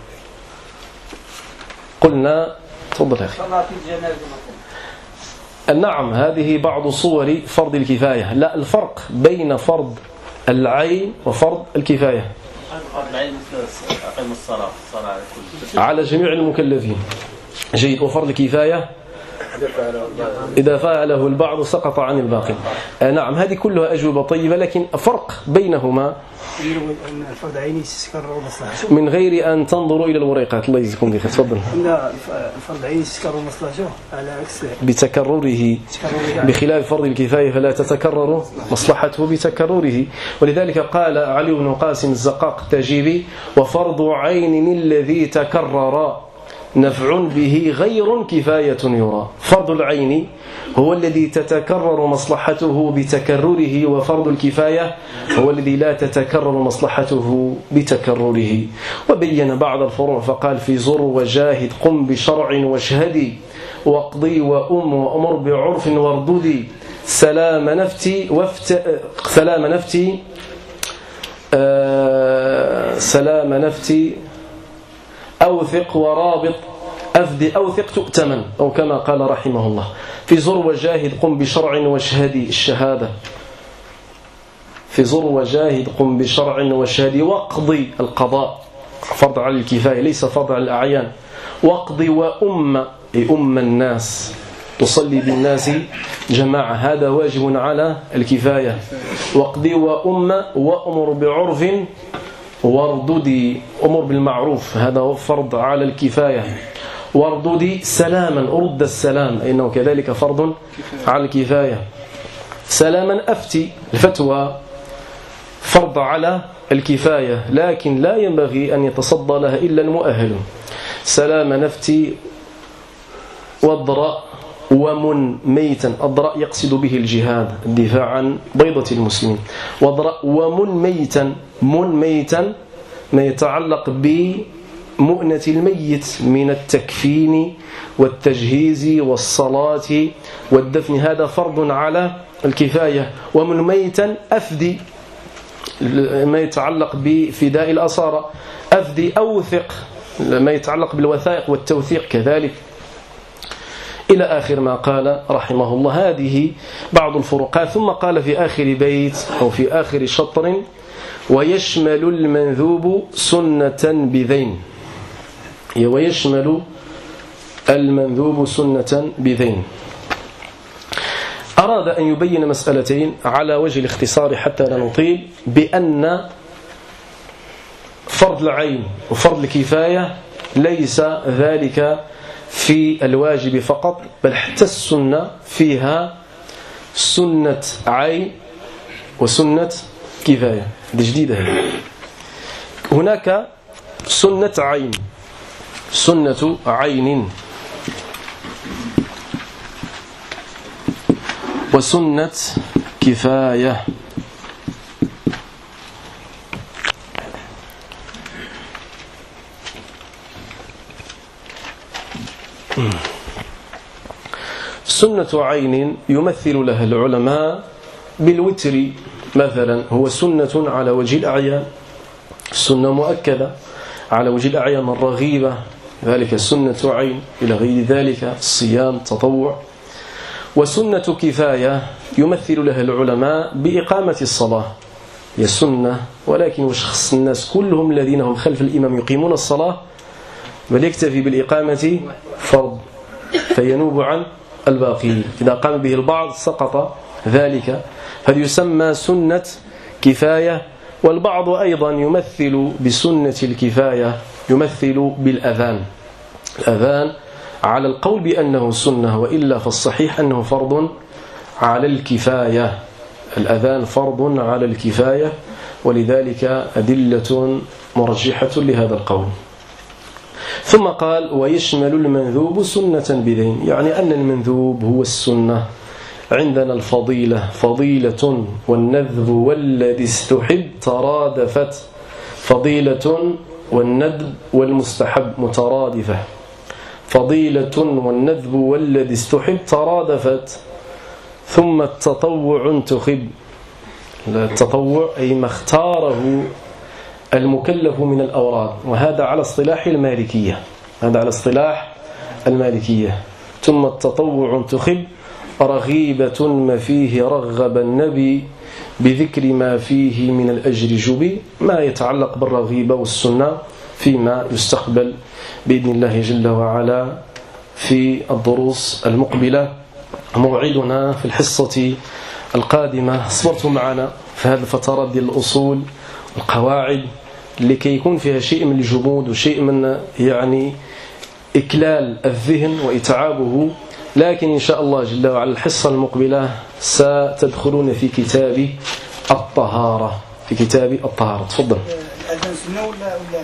S2: قلنا تفضل يا أخي. نعم، هذه بعض صور فرض الكفاية. لا، الفرق بين فرض العين وفرض الكفاية
S3: فرض العين مثل أقيم الصلاة على كل
S2: على جميع المكلفين. جيد. وفرض الكفاية إذا فعله البعض سقط عن الباقي. نعم، هذه كلها أجوبة طيبة، لكن فرق بينهما
S4: الفرض عيني يتكرر مصلحته
S2: من غير أن تنظروا إلى الورقات. الله يجزيكم بخير. تفضل.
S4: لا، الفرض عيني يتكرر مصلحته على عكس
S2: بتكرره، بخلاف فرض الكفاية فلا تتكرر مصلحته بتكرره. ولذلك قال علي بن قاسم الزقاق التجيبي: وفرض عين الذي تكرر نفع به غير كفاية يرى. فرض العين هو الذي تتكرر مصلحته بتكرره، وفرض الكفاية هو الذي لا تتكرر مصلحته بتكرره. وبين بعض الفروع فقال: في زر وجاهد قم بشرع واشهدي، واقضي وأم وأمر بعرف وارددي، سلام نفتي وفت سلام نفتي آه سلام نفتي أوثق ورابط أفدي أوثق تؤتمن، أو كما قال رحمه الله. في زر وجاهد قم بشرع واشهدي، الشهادة. في زر وجاهد قم بشرع واشهدي، واقضي القضاء فرض على الكفاية ليس فرض على الأعيان. واقضي وأم أي أم الناس، تصلي بالناس جماعة، هذا واجب على الكفاية. واقضي وأم وأمر بعرف وارددي، أمر بالمعروف، هذا هو فرض على الكفاية. وارددي سلاما، أرد السلام، إنه كذلك فرض على الكفاية. سلاما أفتي، الفتوى فرض على الكفاية، لكن لا ينبغي أن يتصدى لها إلا المؤهل. سلام نفتي واضرأ ومن ميتا، أضرأ يقصد به الجهاد، الدفاع عن بيضة المسلمين. واضرأ ومن ميتا، من ميتا ما يتعلق بمؤنة الميت من التكفين والتجهيز والصلاة والدفن، هذا فرض على الكفاية. ومن ميتا أفدي ما يتعلق بفداء الأسارى، أفدي أوثق ما يتعلق بالوثائق والتوثيق كذلك، إلى آخر ما قال رحمه الله. هذه بعض الفروقات. ثم قال في آخر بيت أو في آخر شطر: ويشمل المنذوب سنة بذين. ويشمل المنذوب سنة بذين. أراد أن يبين مسألتين على وجه الاختصار حتى لا نطيل، بأن فرض العين وفرض الكفاية ليس ذلك في الواجب فقط، بل حتى السنة فيها سنة عين وسنة كفاية. هذه جديدة. هناك سنة عين، سنة عين وسنة كفاية. سنة عين يمثل لها العلماء بالوتر مثلا، هو سنة على وجه الأعيان. السنة مؤكدة على وجه الأعيان الرغيبة، ذلك سنة عين، إلى غير ذلك الصيام تطوع. وسنة كفاية يمثل لها العلماء بإقامة الصلاة، هي سنة، ولكن وشخص الناس كلهم الذين هم خلف الإمام يقيمون الصلاة، بل يكتفي بالإقامة فرض فينوب عن الباقي، إذا قام به البعض سقط ذلك، هذا يسمى سنة كفاية. والبعض أيضا يمثل بسنة الكفاية يمثل بالأذان، الأذان على القول بأنه سنة، وإلا فالصحيح أنه فرض على الكفاية، الأذان فرض على الكفاية، ولذلك أدلة مرجحة لهذا القول. ثم قال ويشمل المندوب سنة بذين، يعني أن المندوب هو السنة. عندنا الفضيلة فضيلة والندب والذي استحب ترادفت، فضيلة والندب والمستحب مترادفة، فضيلة والندب والذي استحب ترادفت، ثم التطوع انتخب، التطوع أي ما اختاره المكلف من الأوراد، وهذا على اصطلاح المالكية، هذا على اصطلاح المالكية. ثم التطوع انتخب رغيبة ما فيه رغب النبي بذكر ما فيه من الأجر جبي، ما يتعلق بالرغيبة والسنة فيما يستقبل بإذن الله جل وعلا في الدروس المقبلة. موعدنا في الحصة القادمة. صبرتم معنا في هذه الفترات ديال الأصول والقواعد لكي يكون فيها شيء من الجمود وشيء من يعني إكلال الذهن وإتعابه، لكن إن شاء الله جل وعلا الحصة المقبلة ستدخلون في كتاب الطهارة، في كتاب الطهارة. تفضل.
S4: الأذان سنة ولا ولا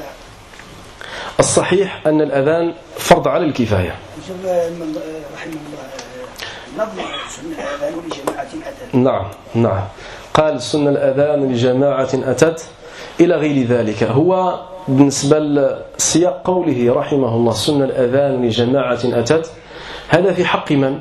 S2: الصحيح أن الأذان فرض على الكفاية.
S4: رحمه الله نظم سنة الأذان لجماعة أتت.
S2: نعم نعم، قال سنة الأذان لجماعة أتت إلى غير ذلك. هو بالنسبة لسياق قوله رحمه الله سنة الأذان لجماعة أتت، هذا في حق من؟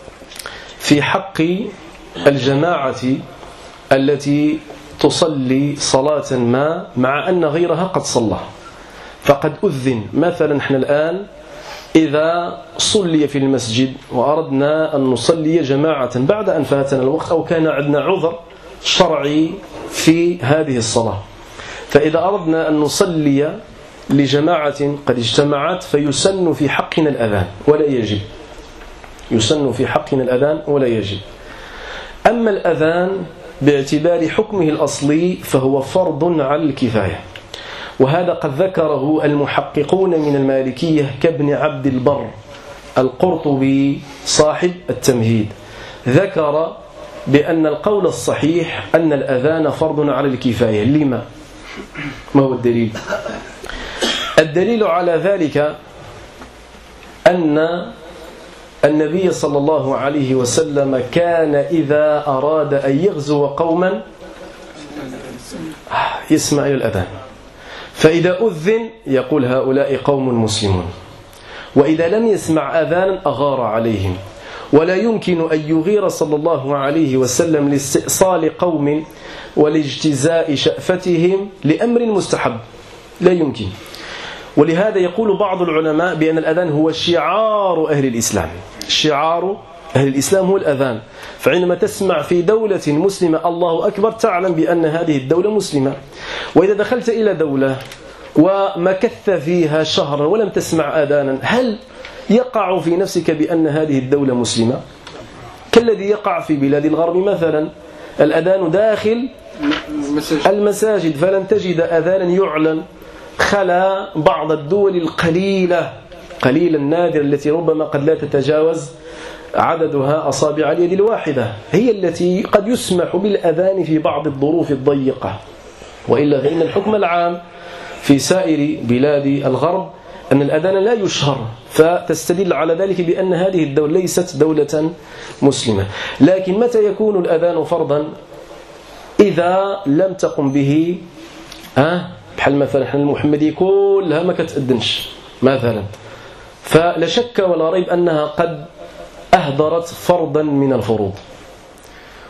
S2: في حق الجماعة التي تصلي صلاة ما مع أن غيرها قد صلى، فقد أذن. مثلا نحن الآن إذا صلي في المسجد وأردنا أن نصلي جماعة بعد أن فاتنا الوقت أو كان عندنا عذر شرعي في هذه الصلاة، فإذا أردنا أن نصلي لجماعة قد اجتمعت فيسن في حقنا الأذان ولا يجب، يسن في حقنا الأذان ولا يجب. أما الأذان باعتبار حكمه الأصلي فهو فرض على الكفاية، وهذا قد ذكره المحققون من المالكية كابن عبد البر القرطبي صاحب التمهيد، ذكر بأن القول الصحيح أن الأذان فرض على الكفاية. لما؟ ما هو الدليل؟ الدليل على ذلك أن النبي صلى الله عليه وسلم كان إذا أراد أن يغزو قوما يسمع إلى الأذان، فإذا أذن يقول هؤلاء قوم مسلمون، وإذا لم يسمع أذانا أغار عليهم. ولا يمكن أن يغير صلى الله عليه وسلم لاستئصال قوم ولاجتزاء شأفتهم لأمر مستحب، لا يمكن. ولهذا يقول بعض العلماء بأن الأذان هو شعار أهل الإسلام، شعار أهل الإسلام هو الأذان. فعندما تسمع في دولة مسلمة الله أكبر تعلم بأن هذه الدولة مسلمة. وإذا دخلت إلى دولة ومكثت فيها شهرا ولم تسمع أذانا، هل يقع في نفسك بأن هذه الدولة مسلمة؟ كالذي يقع في بلاد الغرب مثلا، الأذان داخل المساجد فلن تجد أذانا يعلن، خلا بعض الدول القليلة قليل النادر التي ربما قد لا تتجاوز عددها أصابع اليد الواحدة هي التي قد يسمح بالأذان في بعض الظروف الضيقة، وإلا فإن الحكم العام في سائر بلاد الغرب أن الأذان لا يشهر، فتستدل على ذلك بأن هذه الدولة ليست دولة مسلمة. لكن متى يكون الأذان فرضا؟ إذا لم تقم به ها بحال مثلا احنا المحمدية كلها ما كتأذنش مثلا، فلا شك ولا ريب أنها قد أهدرت فرضا من الفروض.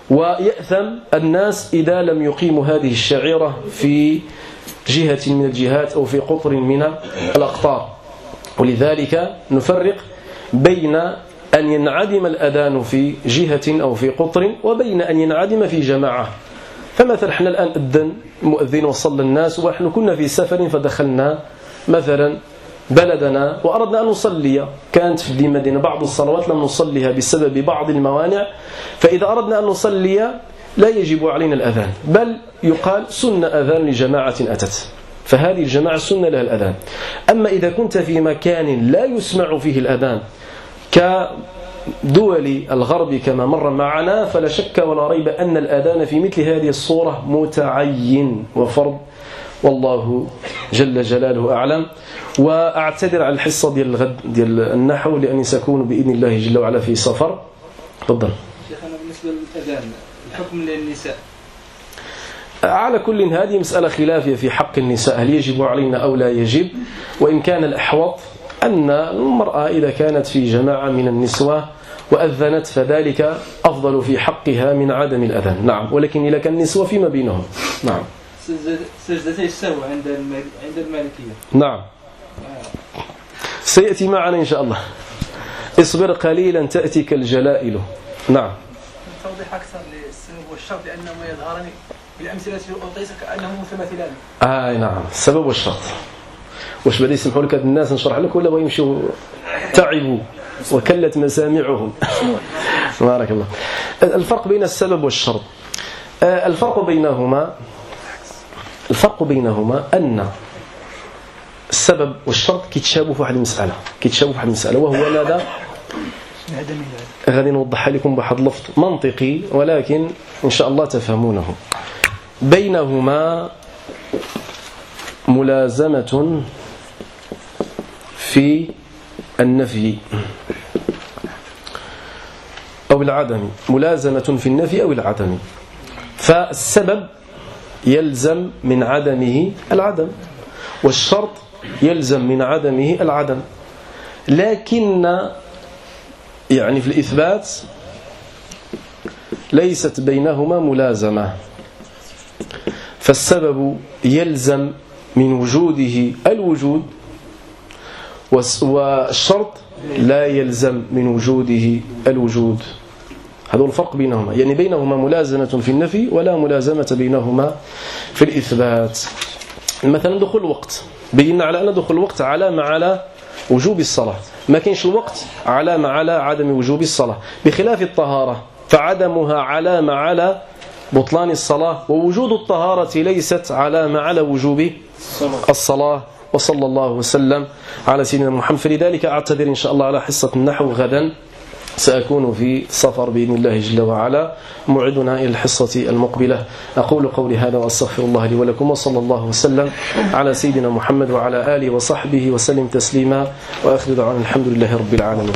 S2: ويأثم الناس إذا لم يقيموا هذه الشعيرة في جهة من الجهات أو في قطر من الأقطار. ولذلك نفرق بين أن ينعدم الأذان في جهة أو في قطر وبين أن ينعدم في جماعة. فمثلا احنا الآن أذن المؤذن وصلى الناس ونحن كنا في سفر فدخلنا مثلا بلدنا وأردنا أن نصلي، كانت في المدينة بعض الصلوات لم نصليها بسبب بعض الموانع، فإذا أردنا أن نصلي لا يجب علينا الأذان، بل يقال سنة أذان لجماعة أتت، فهذه الجماعة سنة لها الأذان. أما إذا كنت في مكان لا يسمع فيه الأذان كدول الغرب كما مر معنا، فلا شك ولا ريب أن الأذان في مثل هذه الصورة متعين وفرض، والله جل جلاله أعلم. وأعتذر على الحصة ديال الغد ديال النحو لأني سأكون بإذن الله جل وعلا في سفر. تفضل.
S5: شيخنا بالنسبة للأذان الحكم للنساء
S2: على كل هذه مسألة خلافية في حق النساء، هل يجب علينا أو لا يجب، وإن كان الأحوط أن المرأة إذا كانت في جماعة من النسوة وأذنت فذلك أفضل في حقها من عدم الأذان. نعم، ولكن إذا كان النسوة فيما بينهم. نعم.
S5: سجدتي السهو عند عند المالكية.
S2: نعم، سيأتي معنا إن شاء الله. اصبر قليلا تأتيك الجلائل. نعم.
S4: توضيح أكثر للسبب والشرط لأنه يظهرني بالأمثلة التي كأنهم متماثلان.
S2: آه نعم، السبب والشرط. واش بدي يسمحوا لك هاد الناس نشرح لك ولا بغا يمشيوا تعبوا وكلت مسامعهم؟ بارك الله. الفرق بين السبب والشرط، الفرق بينهما الفرق بينهما أن السبب والشرط كيتشابهوا في واحد المسألة كيتشابهوا في واحد المسألة وهو ماذا؟ غادي نوضحها لكم بواحد لفظ منطقي ولكن إن شاء الله تفهمونه. بينهما ملازمة في النفي أو العدم، ملازمة في النفي أو العدم. فالسبب يلزم من عدمه العدم، والشرط يلزم من عدمه العدم، لكن يعني في الإثبات ليست بينهما ملازمة. فالسبب يلزم من وجوده الوجود، والشرط لا يلزم من وجوده الوجود. هذا الفرق بينهما، يعني بينهما ملازمة في النفي ولا ملازمة بينهما في الإثبات. مثلا دخول الوقت، بينا على أن دخول الوقت علامة على وجوب الصلاة، ما كاينش الوقت علامة على عدم وجوب الصلاة، بخلاف الطهارة فعدمها علامة على بطلان الصلاة، ووجود الطهارة ليست علامة على وجوب الصلاة. وصلى الله وسلم على سيدنا محمد. فلذلك أعتذر إن شاء الله على حصة النحو غدا، سأكون في سفر بإذن الله جل وعلا، موعدنا إلى الحصة المقبلة. أقول قولي هذا وأستغفر الله لي ولكم، وصلى الله وسلم على سيدنا محمد وعلى آله وصحبه وسلم تسليما، وآخر دعوانا الحمد لله رب العالمين.